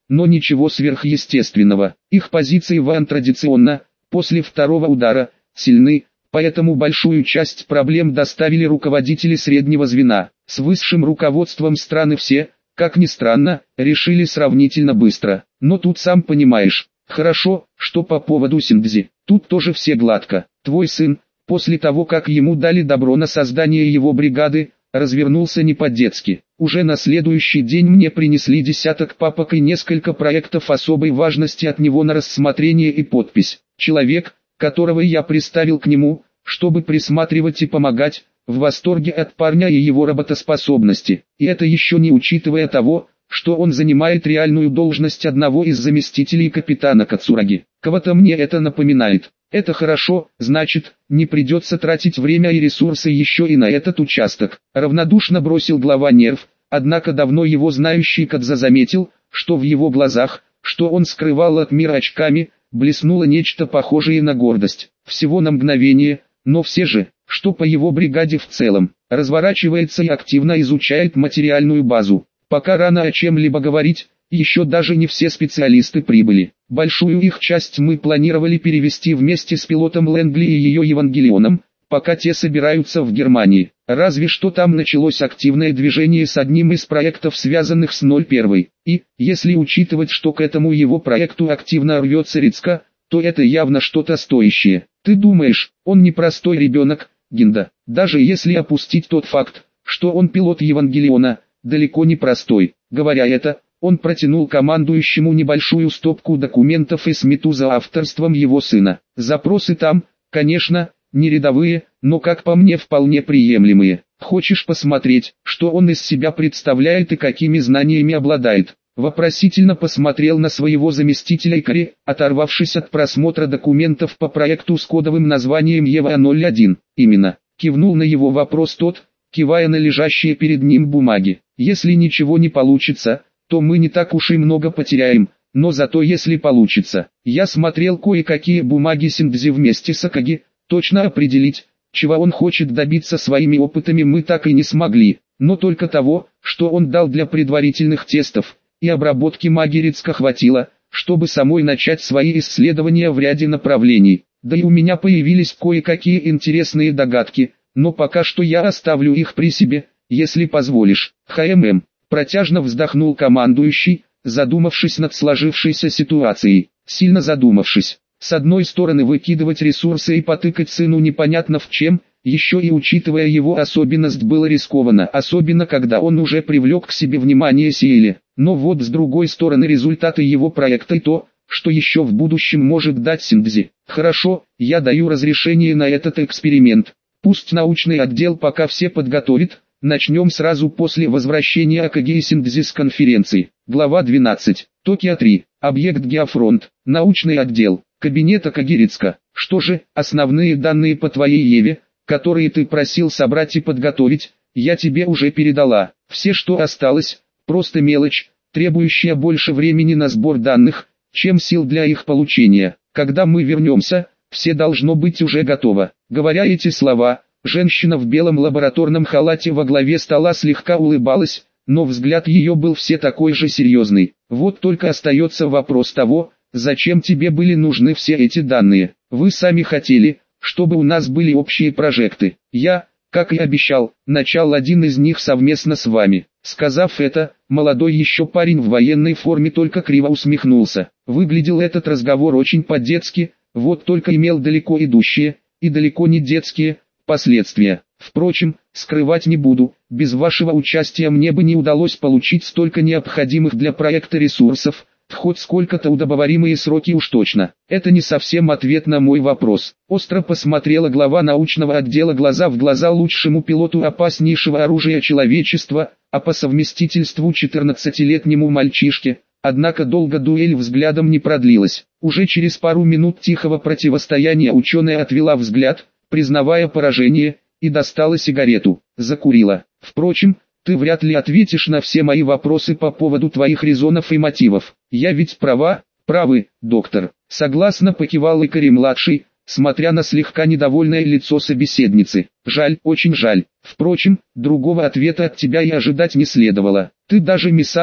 но ничего сверхъестественного. Их позиции ВАН традиционно, после второго удара, сильны, поэтому большую часть проблем доставили руководители среднего звена. С высшим руководством страны все, как ни странно, решили сравнительно быстро. Но тут сам понимаешь. Хорошо, что по поводу Синдзи. Тут тоже все гладко. Твой сын, после того как ему дали добро на создание его бригады, развернулся не по-детски. Уже на следующий день мне принесли десяток папок и несколько проектов особой важности от него на рассмотрение и подпись. Человек, которого я приставил к нему, чтобы присматривать и помогать, в восторге от парня и его работоспособности. И это еще не учитывая того, что он занимает реальную должность одного из заместителей капитана Кацураги. Кого-то мне это напоминает. Это хорошо, значит, не придется тратить время и ресурсы еще и на этот участок. Равнодушно бросил глава нерв, однако давно его знающий Кадза заметил, что в его глазах, что он скрывал от мира очками, блеснуло нечто похожее на гордость. Всего на мгновение, но все же, что по его бригаде в целом, разворачивается и активно изучает материальную базу. Пока рано о чем-либо говорить, еще даже не все специалисты прибыли. Большую их часть мы планировали перевести вместе с пилотом Лэнгли и ее Евангелионом, пока те собираются в Германии. Разве что там началось активное движение с одним из проектов, связанных с 01. И, если учитывать, что к этому его проекту активно рвется Рицка, то это явно что-то стоящее. Ты думаешь, он не простой ребенок, Гинда? Даже если опустить тот факт, что он пилот Евангелиона, далеко не простой. Говоря это, он протянул командующему небольшую стопку документов из СМИТУ за авторством его сына. Запросы там, конечно, не рядовые, но как по мне вполне приемлемые. Хочешь посмотреть, что он из себя представляет и какими знаниями обладает? Вопросительно посмотрел на своего заместителя Икари, оторвавшись от просмотра документов по проекту с кодовым названием ЕВА-01. Именно, кивнул на его вопрос тот, кивая на лежащие перед ним бумаги. Если ничего не получится, то мы не так уж и много потеряем, но зато если получится. Я смотрел кое-какие бумаги Синдзи вместе с Акаги, точно определить, чего он хочет добиться своими опытами мы так и не смогли, но только того, что он дал для предварительных тестов, и обработки магии Рицка хватило, чтобы самой начать свои исследования в ряде направлений. Да и у меня появились кое-какие интересные догадки, но пока что я оставлю их при себе, если позволишь. ХММ. Протяжно вздохнул командующий, задумавшись над сложившейся ситуацией. Сильно задумавшись. С одной стороны выкидывать ресурсы и потыкать сыну непонятно в чем, еще и учитывая его особенность было рискованно, особенно когда он уже привлек к себе внимание Сиэли. Но вот с другой стороны результаты его проекта и то, что еще в будущем может дать Синдзи. Хорошо, я даю разрешение на этот эксперимент. Пусть научный отдел пока все подготовит, начнем сразу после возвращения Акаги и Синдзи с конференции. Глава 12. Токио 3. Объект Геофронт. Научный отдел. Кабинет Акаги Рицка. Что же, основные данные по твоей Еве, которые ты просил собрать и подготовить, я тебе уже передала. Все, что осталось, просто мелочь, требующая больше времени на сбор данных, чем сил для их получения. Когда мы вернемся, все должно быть уже готово. Говоря эти слова, женщина в белом лабораторном халате во главе стола слегка улыбалась, но взгляд ее был все такой же серьезный. Вот только остается вопрос того, зачем тебе были нужны все эти данные. Вы сами хотели, чтобы у нас были общие прожекты. Я, как и обещал, начал один из них совместно с вами. Сказав это, молодой еще парень в военной форме только криво усмехнулся. Выглядел этот разговор очень по-детски, вот только имел далеко идущие, и далеко не детские, последствия. Впрочем, скрывать не буду, без вашего участия мне бы не удалось получить столько необходимых для проекта ресурсов, хоть сколько-то удобоваримые сроки уж точно. Это не совсем ответ на мой вопрос. Остро посмотрела глава научного отдела глаза в глаза лучшему пилоту опаснейшего оружия человечества, а по совместительству 14-летнему мальчишке. Однако долго дуэль взглядом не продлилась. Уже через пару минут тихого противостояния ученая отвела взгляд, признавая поражение, и достала сигарету, закурила. Впрочем, ты вряд ли ответишь на все мои вопросы по поводу твоих резонов и мотивов. Я ведь права? Правы, доктор. Согласно покивал Икари-младший, смотря на слегка недовольное лицо собеседницы. Жаль, очень жаль. Впрочем, другого ответа от тебя и ожидать не следовало. Ты даже Мисато,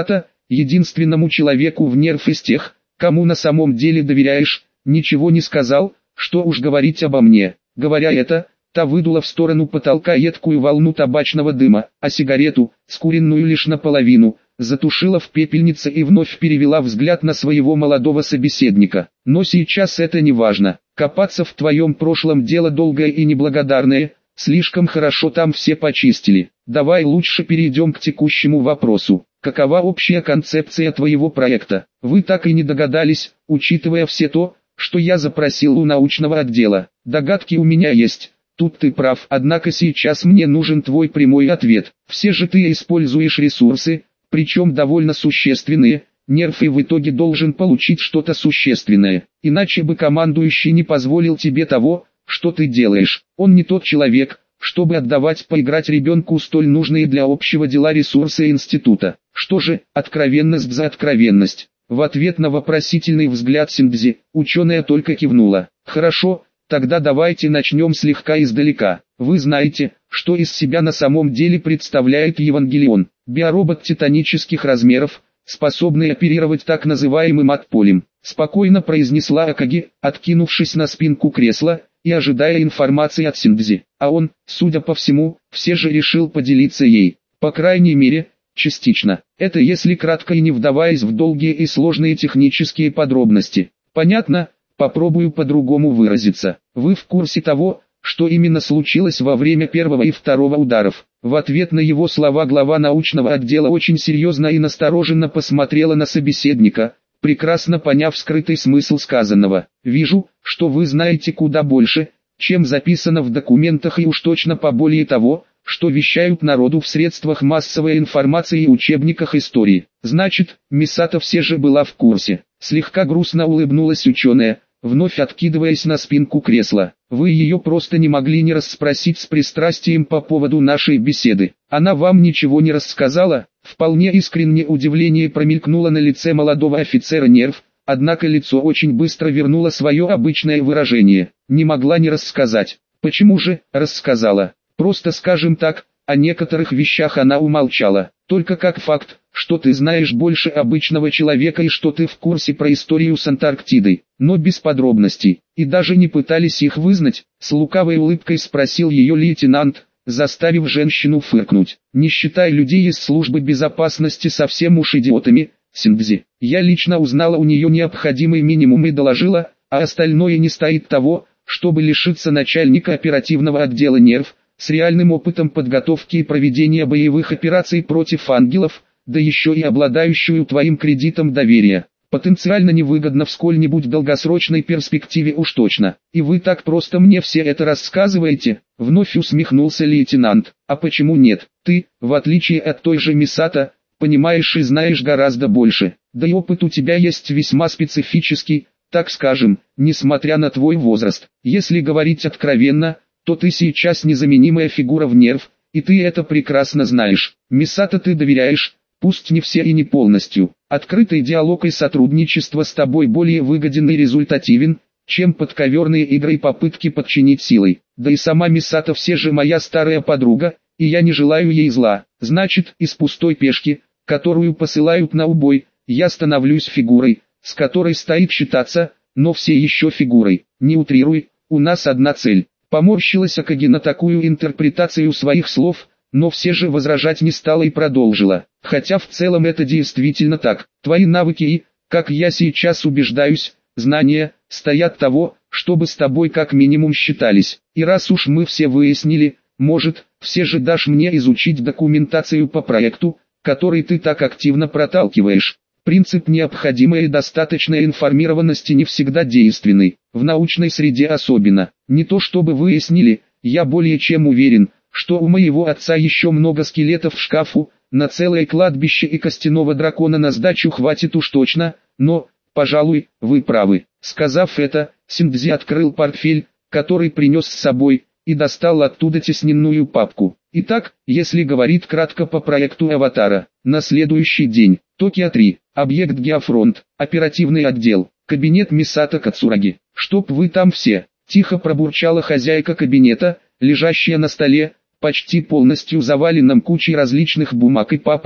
единственному человеку в нерв из тех, кому на самом деле доверяешь, ничего не сказал, что уж говорить обо мне. Говоря это, та выдула в сторону потолка едкую волну табачного дыма, а сигарету, скуренную лишь наполовину, затушила в пепельнице и вновь перевела взгляд на своего молодого собеседника. Но сейчас это не важно. Копаться в твоем прошлом дело долгое и неблагодарное, слишком хорошо там все почистили. Давай лучше перейдем к текущему вопросу. Какова общая концепция твоего проекта? Вы так и не догадались, учитывая все то, что я запросил у научного отдела. Догадки у меня есть. Тут ты прав, однако сейчас мне нужен твой прямой ответ. Все же ты используешь ресурсы, причем довольно существенные. Нерв и в итоге должен получить что-то существенное. Иначе бы командующий не позволил тебе того, что ты делаешь. Он не тот человек, чтобы отдавать поиграть ребенку столь нужные для общего дела ресурсы института. Что же, откровенность за откровенность. В ответ на вопросительный взгляд Синдзи, ученая только кивнула. Хорошо, тогда давайте начнем слегка издалека. Вы знаете, что из себя на самом деле представляет Евангелион. Биоробот титанических размеров, способный оперировать так называемым отполем. Спокойно произнесла Акаги, откинувшись на спинку кресла и ожидая информации от Синдзи. А он, судя по всему, все же решил поделиться ей. По крайней мере, частично. Это если кратко и не вдаваясь в долгие и сложные технические подробности. Понятно? Попробую по-другому выразиться. Вы в курсе того, что именно случилось во время первого и второго ударов? В ответ на его слова глава научного отдела очень серьезно и настороженно посмотрела на собеседника, прекрасно поняв скрытый смысл сказанного. Вижу, что вы знаете куда больше, чем записано в документах и уж точно поболее того, что вещают народу в средствах массовой информации и учебниках истории. Значит, Мисато все же была в курсе. Слегка грустно улыбнулась ученая, вновь откидываясь на спинку кресла. Вы ее просто не могли не расспросить с пристрастием по поводу нашей беседы. Она вам ничего не рассказала? Вполне искреннее удивление промелькнуло на лице молодого офицера Нерв, однако лицо очень быстро вернуло свое обычное выражение. Не могла не рассказать. Почему же, рассказала? Просто скажем так, о некоторых вещах она умолчала. Только как факт, что ты знаешь больше обычного человека и что ты в курсе про историю с Антарктидой, но без подробностей. И даже не пытались их вызнать, с лукавой улыбкой спросил ее лейтенант, заставив женщину фыркнуть. Не считай людей из службы безопасности совсем уж идиотами, Синдзи. Я лично узнала у нее необходимый минимум и доложила, а остальное не стоит того, чтобы лишиться начальника оперативного отдела Нерв, с реальным опытом подготовки и проведения боевых операций против ангелов, да еще и обладающую твоим кредитом доверия. Потенциально невыгодно в сколь-нибудь долгосрочной перспективе уж точно. И вы так просто мне все это рассказываете? Вновь усмехнулся лейтенант. А почему нет? Ты, в отличие от той же Мисато, понимаешь и знаешь гораздо больше. Да и опыт у тебя есть весьма специфический, так скажем, несмотря на твой возраст. Если говорить откровенно, то ты сейчас незаменимая фигура в Нерв, и ты это прекрасно знаешь. Мисато ты доверяешь, пусть не все и не полностью. Открытый диалог и сотрудничество с тобой более выгоден и результативен, чем подковерные игры и попытки подчинить силой. Да и сама Мисато все же моя старая подруга, и я не желаю ей зла. Значит, из пустой пешки, которую посылают на убой, я становлюсь фигурой, с которой стоит считаться, но все еще фигурой. Не утрируй, у нас одна цель. Поморщилась Акаги на такую интерпретацию своих слов, но все же возражать не стала и продолжила. Хотя в целом это действительно так. Твои навыки и, как я сейчас убеждаюсь, знания, стоят того, чтобы с тобой как минимум считались. И раз уж мы все выяснили, может, все же дашь мне изучить документацию по проекту, который ты так активно проталкиваешь. Принцип необходимой и достаточной информированности не всегда действенный, в научной среде особенно. Не то чтобы выяснили, я более чем уверен, что у моего отца еще много скелетов в шкафу, на целое кладбище и костяного дракона на сдачу хватит уж точно, но, пожалуй, вы правы. Сказав это, Синдзи открыл портфель, который принес с собой, и достал оттуда тесненную папку. Итак, если говорить кратко по проекту «Аватара», на следующий день, Токио-3, объект Геофронт, оперативный отдел, кабинет Мисато Кацураги. «Чтоб вы там все», — тихо пробурчала хозяйка кабинета, лежащая на столе, почти полностью заваленном кучей различных бумаг и папок,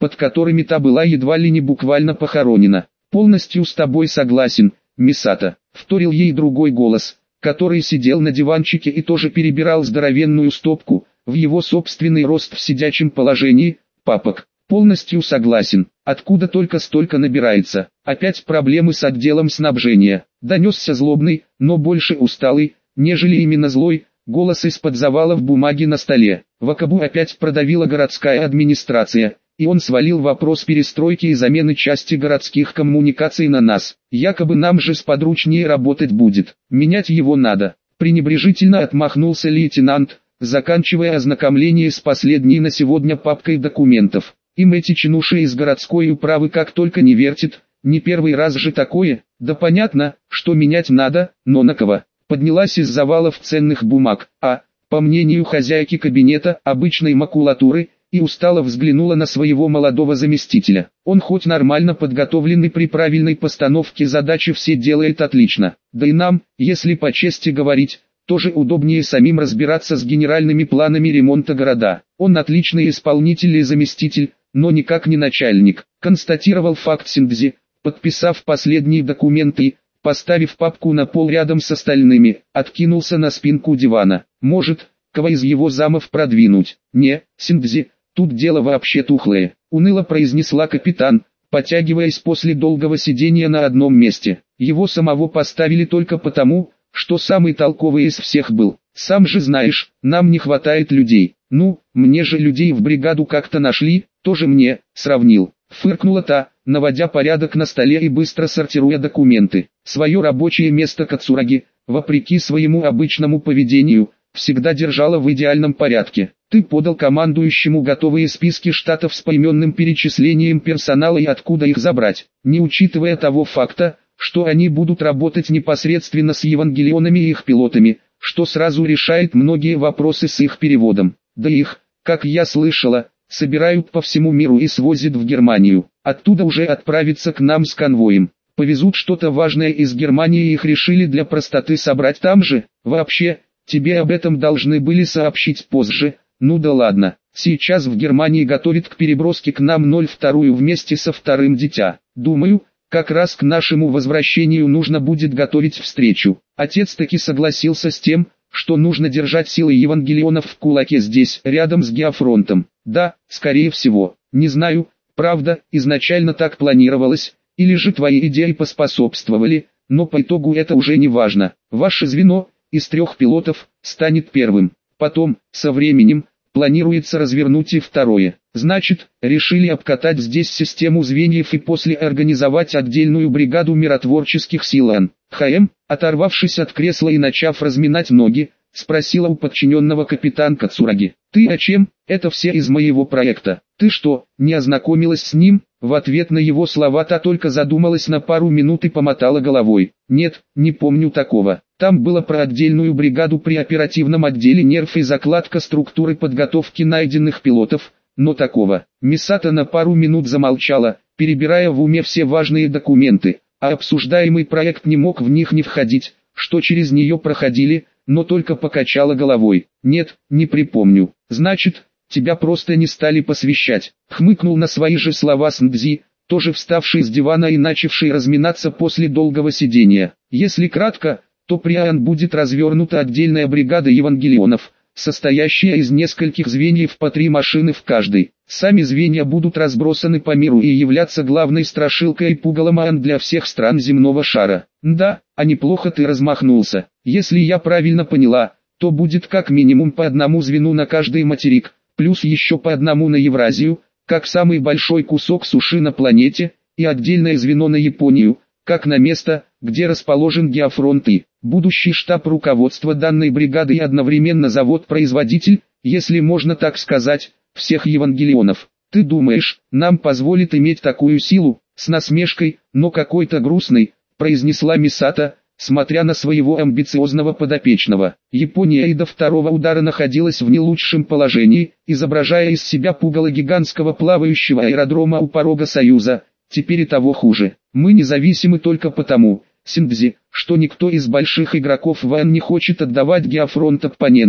под которыми та была едва ли не буквально похоронена. «Полностью с тобой согласен, Мисата», — вторил ей другой голос, который сидел на диванчике и тоже перебирал здоровенную стопку, в его собственный рост в сидячем положении, папок. «Полностью согласен. Откуда только столько набирается? Опять проблемы с отделом снабжения», — донесся злобный, но больше усталый, нежели именно злой, голос из-под завалов бумаги на столе. Вакабу опять продавила городская администрация, и он свалил вопрос перестройки и замены части городских коммуникаций на нас. Якобы нам же сподручнее работать будет. Менять его надо. Пренебрежительно отмахнулся лейтенант, заканчивая ознакомление с последней на сегодня папкой документов. Им эти чинуши из городской управы как только не вертят, не первый раз же такое. Да понятно, что менять надо, но на кого? Поднялась из завалов ценных бумаг, по мнению хозяйки кабинета, обычной макулатуры, и устало взглянула на своего молодого заместителя. Он хоть нормально подготовленный при правильной постановке задачи все делает отлично. Да и нам, если по чести говорить, тоже удобнее самим разбираться с генеральными планами ремонта города. Он отличный исполнитель и заместитель, но никак не начальник. Констатировал факт Синдзи, подписав последние документы, поставив папку на пол рядом с остальными, откинулся на спинку дивана. Может, кого из его замов продвинуть? Не, Синдзи, тут дело вообще тухлое, уныло произнесла капитан, потягиваясь после долгого сидения на одном месте. Его самого поставили только потому, что самый толковый из всех был. Сам же знаешь, нам не хватает людей. Ну, мне же людей в бригаду как-то нашли, тоже мне, сравнил. Фыркнула та, наводя порядок на столе и быстро сортируя документы. Свое рабочее место Кацураги, вопреки своему обычному поведению, всегда держала в идеальном порядке. Ты подал командующему готовые списки штатов с поименным перечислением персонала и откуда их забрать, не учитывая того факта, что они будут работать непосредственно с евангелионами и их пилотами, что сразу решает многие вопросы с их переводом. Да их, как я слышала, собирают по всему миру и свозят в Германию. Оттуда уже отправиться к нам с конвоем. Повезут что-то важное из Германии, и их решили для простоты собрать там же. Вообще, тебе об этом должны были сообщить позже. Ну да ладно, сейчас в Германии готовят к переброске к нам 02-ю вместе со вторым дитя. Думаю, как раз к нашему возвращению нужно будет готовить встречу. Отец таки согласился с тем, что нужно держать силы евангелионов в кулаке здесь, рядом с геофронтом. Да, скорее всего. Не знаю, правда, изначально так планировалось, или же твои идеи поспособствовали, но по итогу это уже не важно. Ваше звено, из 3 пилотов, станет первым. Потом, со временем, планируется развернуть и второе. Значит, решили обкатать здесь систему звеньев и после организовать отдельную бригаду миротворческих сил НХМ, оторвавшись от кресла и начав разминать ноги, спросила у подчиненного капитан Кацураги. «Ты о чем? Это все из моего проекта. Ты что, не ознакомилась с ним?» В ответ на его слова та только задумалась на пару минут и помотала головой. «Нет, не помню такого. Там было про отдельную бригаду при оперативном отделе нерв и закладка структуры подготовки найденных пилотов, но такого». Мисата на пару минут замолчала, перебирая в уме все важные документы, а обсуждаемый проект не мог в них не входить, что через нее проходили, но только покачала головой. «Нет, не припомню. Значит, тебя просто не стали посвящать», — хмыкнул на свои же слова Сндзи, тоже вставший с дивана и начавший разминаться после долгого сидения. «Если кратко, то при АН будет развернута отдельная бригада евангелионов, состоящая из нескольких звеньев по 3 машины в каждой. Сами звенья будут разбросаны по миру и являться главной страшилкой и пугалом АН для всех стран земного шара. Да, а неплохо ты размахнулся. Если я правильно поняла, то будет как минимум по одному звену на каждый материк, плюс еще по одному на Евразию, как самый большой кусок суши на планете, и отдельное звено на Японию, как на место, где расположен геофронт и будущий штаб руководства данной бригады и одновременно завод-производитель, если можно так сказать, всех евангелионов. Ты думаешь, нам позволит иметь такую силу?» С насмешкой, но какой-то грустной, произнесла Мисата, смотря на своего амбициозного подопечного. Япония и до второго удара находилась в не лучшем положении, изображая из себя пугало гигантского плавающего аэродрома у порога Союза. Теперь и того хуже. Мы независимы только потому, Синдзи, что никто из больших игроков в АН не хочет отдавать геофронт оппоненту,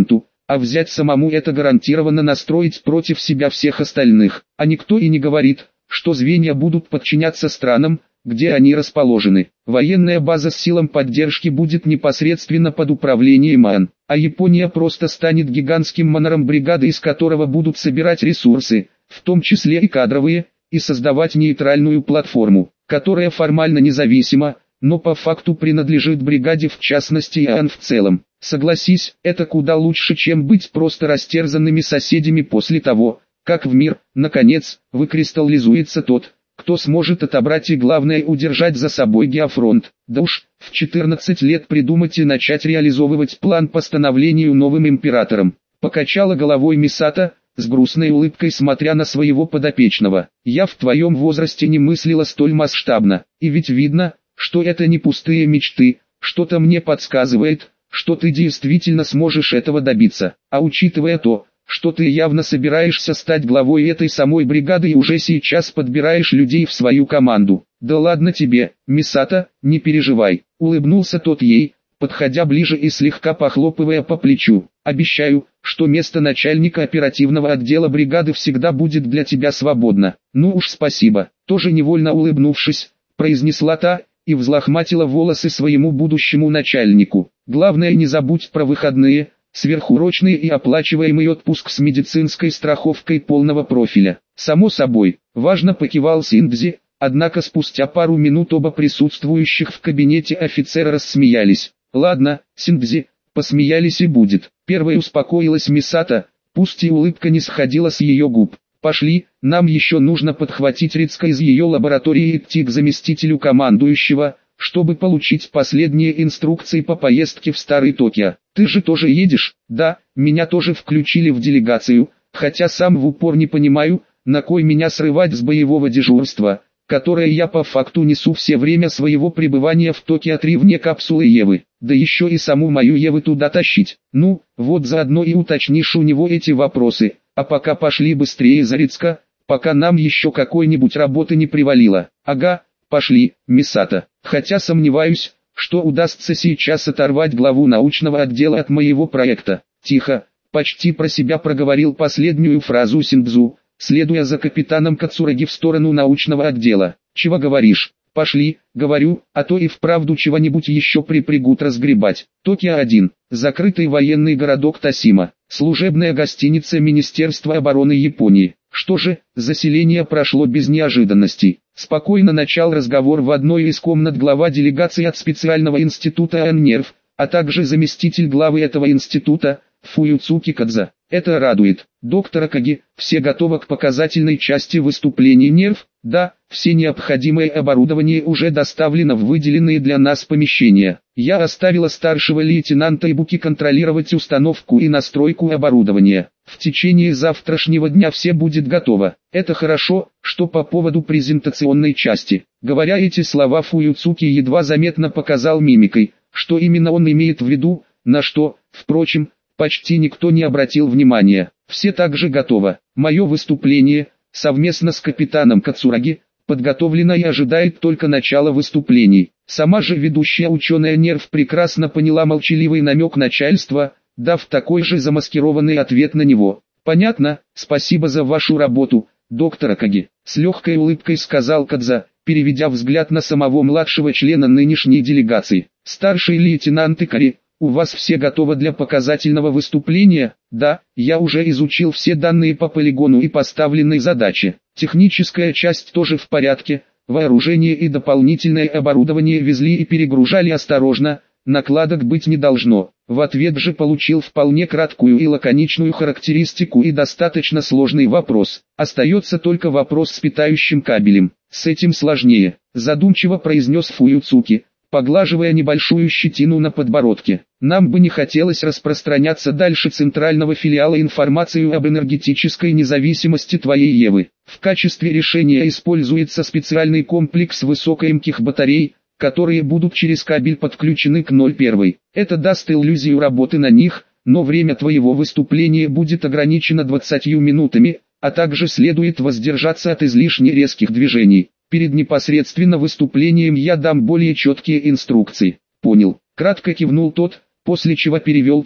а взять самому это гарантированно настроить против себя всех остальных. А никто и не говорит, что звенья будут подчиняться странам, где они расположены. Военная база с силам поддержки будет непосредственно под управлением АН, а Япония просто станет гигантским монором бригады, из которого будут собирать ресурсы, в том числе и кадровые, и создавать нейтральную платформу, которая формально независима, но по факту принадлежит бригаде, в частности и АН в целом. Согласись, это куда лучше, чем быть просто растерзанными соседями после того, как в мир, наконец, выкристаллизуется тот, кто сможет отобрать и главное удержать за собой геофронт. Да уж, в 14 лет придумать и начать реализовывать план по становлению новым императором. Покачала головой Мисата, с грустной улыбкой смотря на своего подопечного. Я в твоем возрасте не мыслила столь масштабно, и ведь видно, что это не пустые мечты, что-то мне подсказывает, что ты действительно сможешь этого добиться. А учитывая то, что ты явно собираешься стать главой этой самой бригады и уже сейчас подбираешь людей в свою команду. Да ладно тебе, Мисата, не переживай, улыбнулся тот ей, подходя ближе и слегка похлопывая по плечу. Обещаю, что место начальника оперативного отдела бригады всегда будет для тебя свободно. Ну уж спасибо, тоже невольно улыбнувшись, произнесла та, и взлохматила волосы своему будущему начальнику. Главное, не забудь про выходные, сверхурочный и оплачиваемый отпуск с медицинской страховкой полного профиля. Само собой, важно, покивал Синдзи, однако спустя пару минут оба присутствующих в кабинете офицера рассмеялись. Ладно, Синдзи, посмеялись и будет. Первой успокоилась Мисата, пусть и улыбка не сходила с ее губ. Пошли, нам еще нужно подхватить Рицка из ее лаборатории и идти к заместителю командующего, чтобы получить последние инструкции по поездке в Старый Токио. Ты же тоже едешь? Да, меня тоже включили в делегацию, хотя сам в упор не понимаю, на кой меня срывать с боевого дежурства, которое я по факту несу все время своего пребывания в Токио-3 вне капсулы Евы, да еще и саму мою Еву туда тащить. Ну, вот заодно и уточнишь у него эти вопросы, а пока пошли быстрее за Рицка, пока нам еще какой-нибудь работы не привалило. Ага, пошли, Мисата, хотя сомневаюсь, что удастся сейчас оторвать главу научного отдела от моего проекта. Тихо, почти про себя проговорил последнюю фразу Синдзу, следуя за капитаном Кацураги в сторону научного отдела. Чего говоришь? Пошли, говорю, а то и вправду чего-нибудь еще припрягут разгребать. Токио-1, закрытый военный городок Тосима, служебная гостиница Министерства обороны Японии. Что же, заселение прошло без неожиданностей. Спокойно начал разговор в одной из комнат глава делегации от специального института АННЕРВ, а также заместитель главы этого института, Фуюцуки Кадза. Это радует. Доктор Акаги, все готовы к показательной части выступлений НЕРВ? Да, все необходимое оборудование уже доставлено в выделенные для нас помещения. Я оставила старшего лейтенанта Ибуки контролировать установку и настройку оборудования. В течение завтрашнего дня все будет готово. Это хорошо, что по поводу презентационной части. Говоря эти слова, Фуюцуки едва заметно показал мимикой, что именно он имеет в виду, на что, впрочем, почти никто не обратил внимания. Все также готово. Мое выступление, совместно с капитаном Кацураги, подготовлено и ожидает только начала выступлений. Сама же ведущая ученая НЕРВ прекрасно поняла молчаливый намек начальства, дав такой же замаскированный ответ на него. «Понятно, спасибо за вашу работу, доктор Акаги», — с легкой улыбкой сказал Кадза, переведя взгляд на самого младшего члена нынешней делегации. «Старший лейтенант Икари, у вас все готовы для показательного выступления?» «Да, я уже изучил все данные по полигону и поставленной задаче. Техническая часть тоже в порядке, вооружение и дополнительное оборудование везли и перегружали осторожно, накладок быть не должно». В ответ же получил вполне краткую и лаконичную характеристику и достаточно сложный вопрос. Остается только вопрос с питающим кабелем. С этим сложнее, задумчиво произнес Фуюцуки, поглаживая небольшую щетину на подбородке. Нам бы не хотелось распространяться дальше центрального филиала информацию об энергетической независимости твоей Евы. В качестве решения используется специальный комплекс высокоемких батарей, которые будут через кабель подключены к 01. Это даст иллюзию работы на них, но время твоего выступления будет ограничено 20 минутами, а также следует воздержаться от излишне резких движений. Перед непосредственно выступлением я дам более четкие инструкции. Понял. Кратко кивнул тот, после чего перевел тему.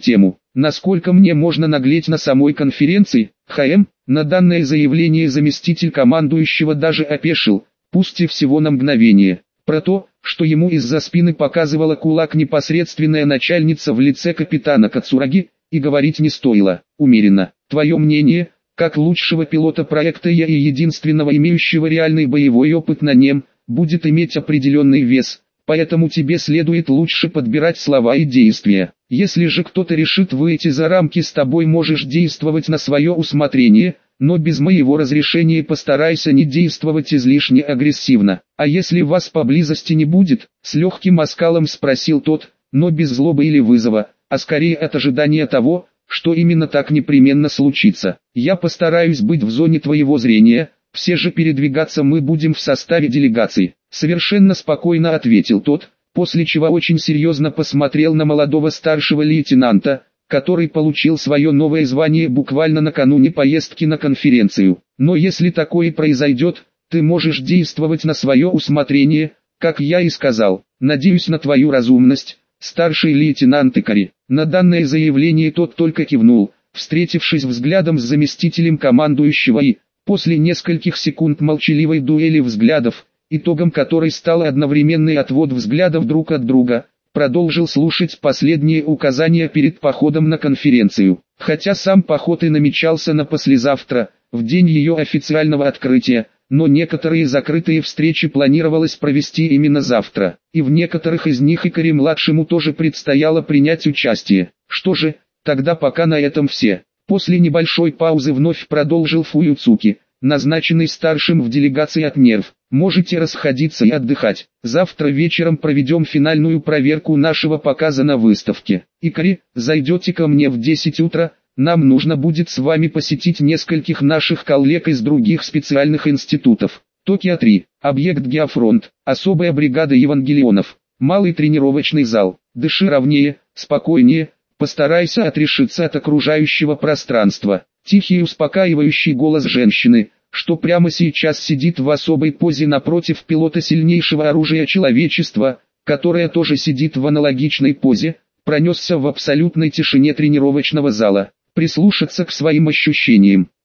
насколько мне можно наглеть на самой конференции? На данное заявление заместитель командующего даже опешил, пусть и всего на мгновение. Про то, что ему из-за спины показывала кулак непосредственная начальница в лице капитана Кацураги, и говорить не стоило. Умеренно. Твое мнение, как лучшего пилота проекта Я и единственного имеющего реальный боевой опыт на нем, будет иметь определенный вес, поэтому тебе следует лучше подбирать слова и действия. Если же кто-то решит выйти за рамки, с тобой можешь действовать на свое усмотрение, но без моего разрешения постарайся не действовать излишне агрессивно. А если вас поблизости не будет? С легким оскалом спросил тот, но без злобы или вызова, а скорее от ожидания того, что именно так непременно случится. Я постараюсь быть в зоне твоего зрения, все же передвигаться мы будем в составе делегации. Совершенно спокойно ответил тот, после чего очень серьезно посмотрел на молодого старшего лейтенанта, который получил свое новое звание буквально накануне поездки на конференцию. Но если такое произойдет, ты можешь действовать на свое усмотрение, как я и сказал. Надеюсь на твою разумность, старший лейтенант Икари. На данное заявление тот только кивнул, встретившись взглядом с заместителем командующего и, после нескольких секунд молчаливой дуэли взглядов, итогом которой стал одновременный отвод взглядов друг от друга, продолжил слушать последние указания перед походом на конференцию. Хотя сам поход и намечался на послезавтра, в день ее официального открытия, но некоторые закрытые встречи планировалось провести именно завтра, и в некоторых из них Икари-младшему тоже предстояло принять участие. Что же, тогда пока на этом все. После небольшой паузы вновь продолжил Фуюцуки, назначенный старшим в делегации от нерв. Можете расходиться и отдыхать. Завтра вечером проведем финальную проверку нашего показа на выставке. Икари, зайдете ко мне в 10 утра, нам нужно будет с вами посетить нескольких наших коллег из других специальных институтов. Токио-3, объект Геофронт, особая бригада евангелионов, малый тренировочный зал. Дыши ровнее, спокойнее, постарайся отрешиться от окружающего пространства. Тихий и успокаивающий голос женщины, что прямо сейчас сидит в особой позе напротив пилота сильнейшего оружия человечества, которая тоже сидит в аналогичной позе, пронесся в абсолютной тишине тренировочного зала. Прислушаться к своим ощущениям.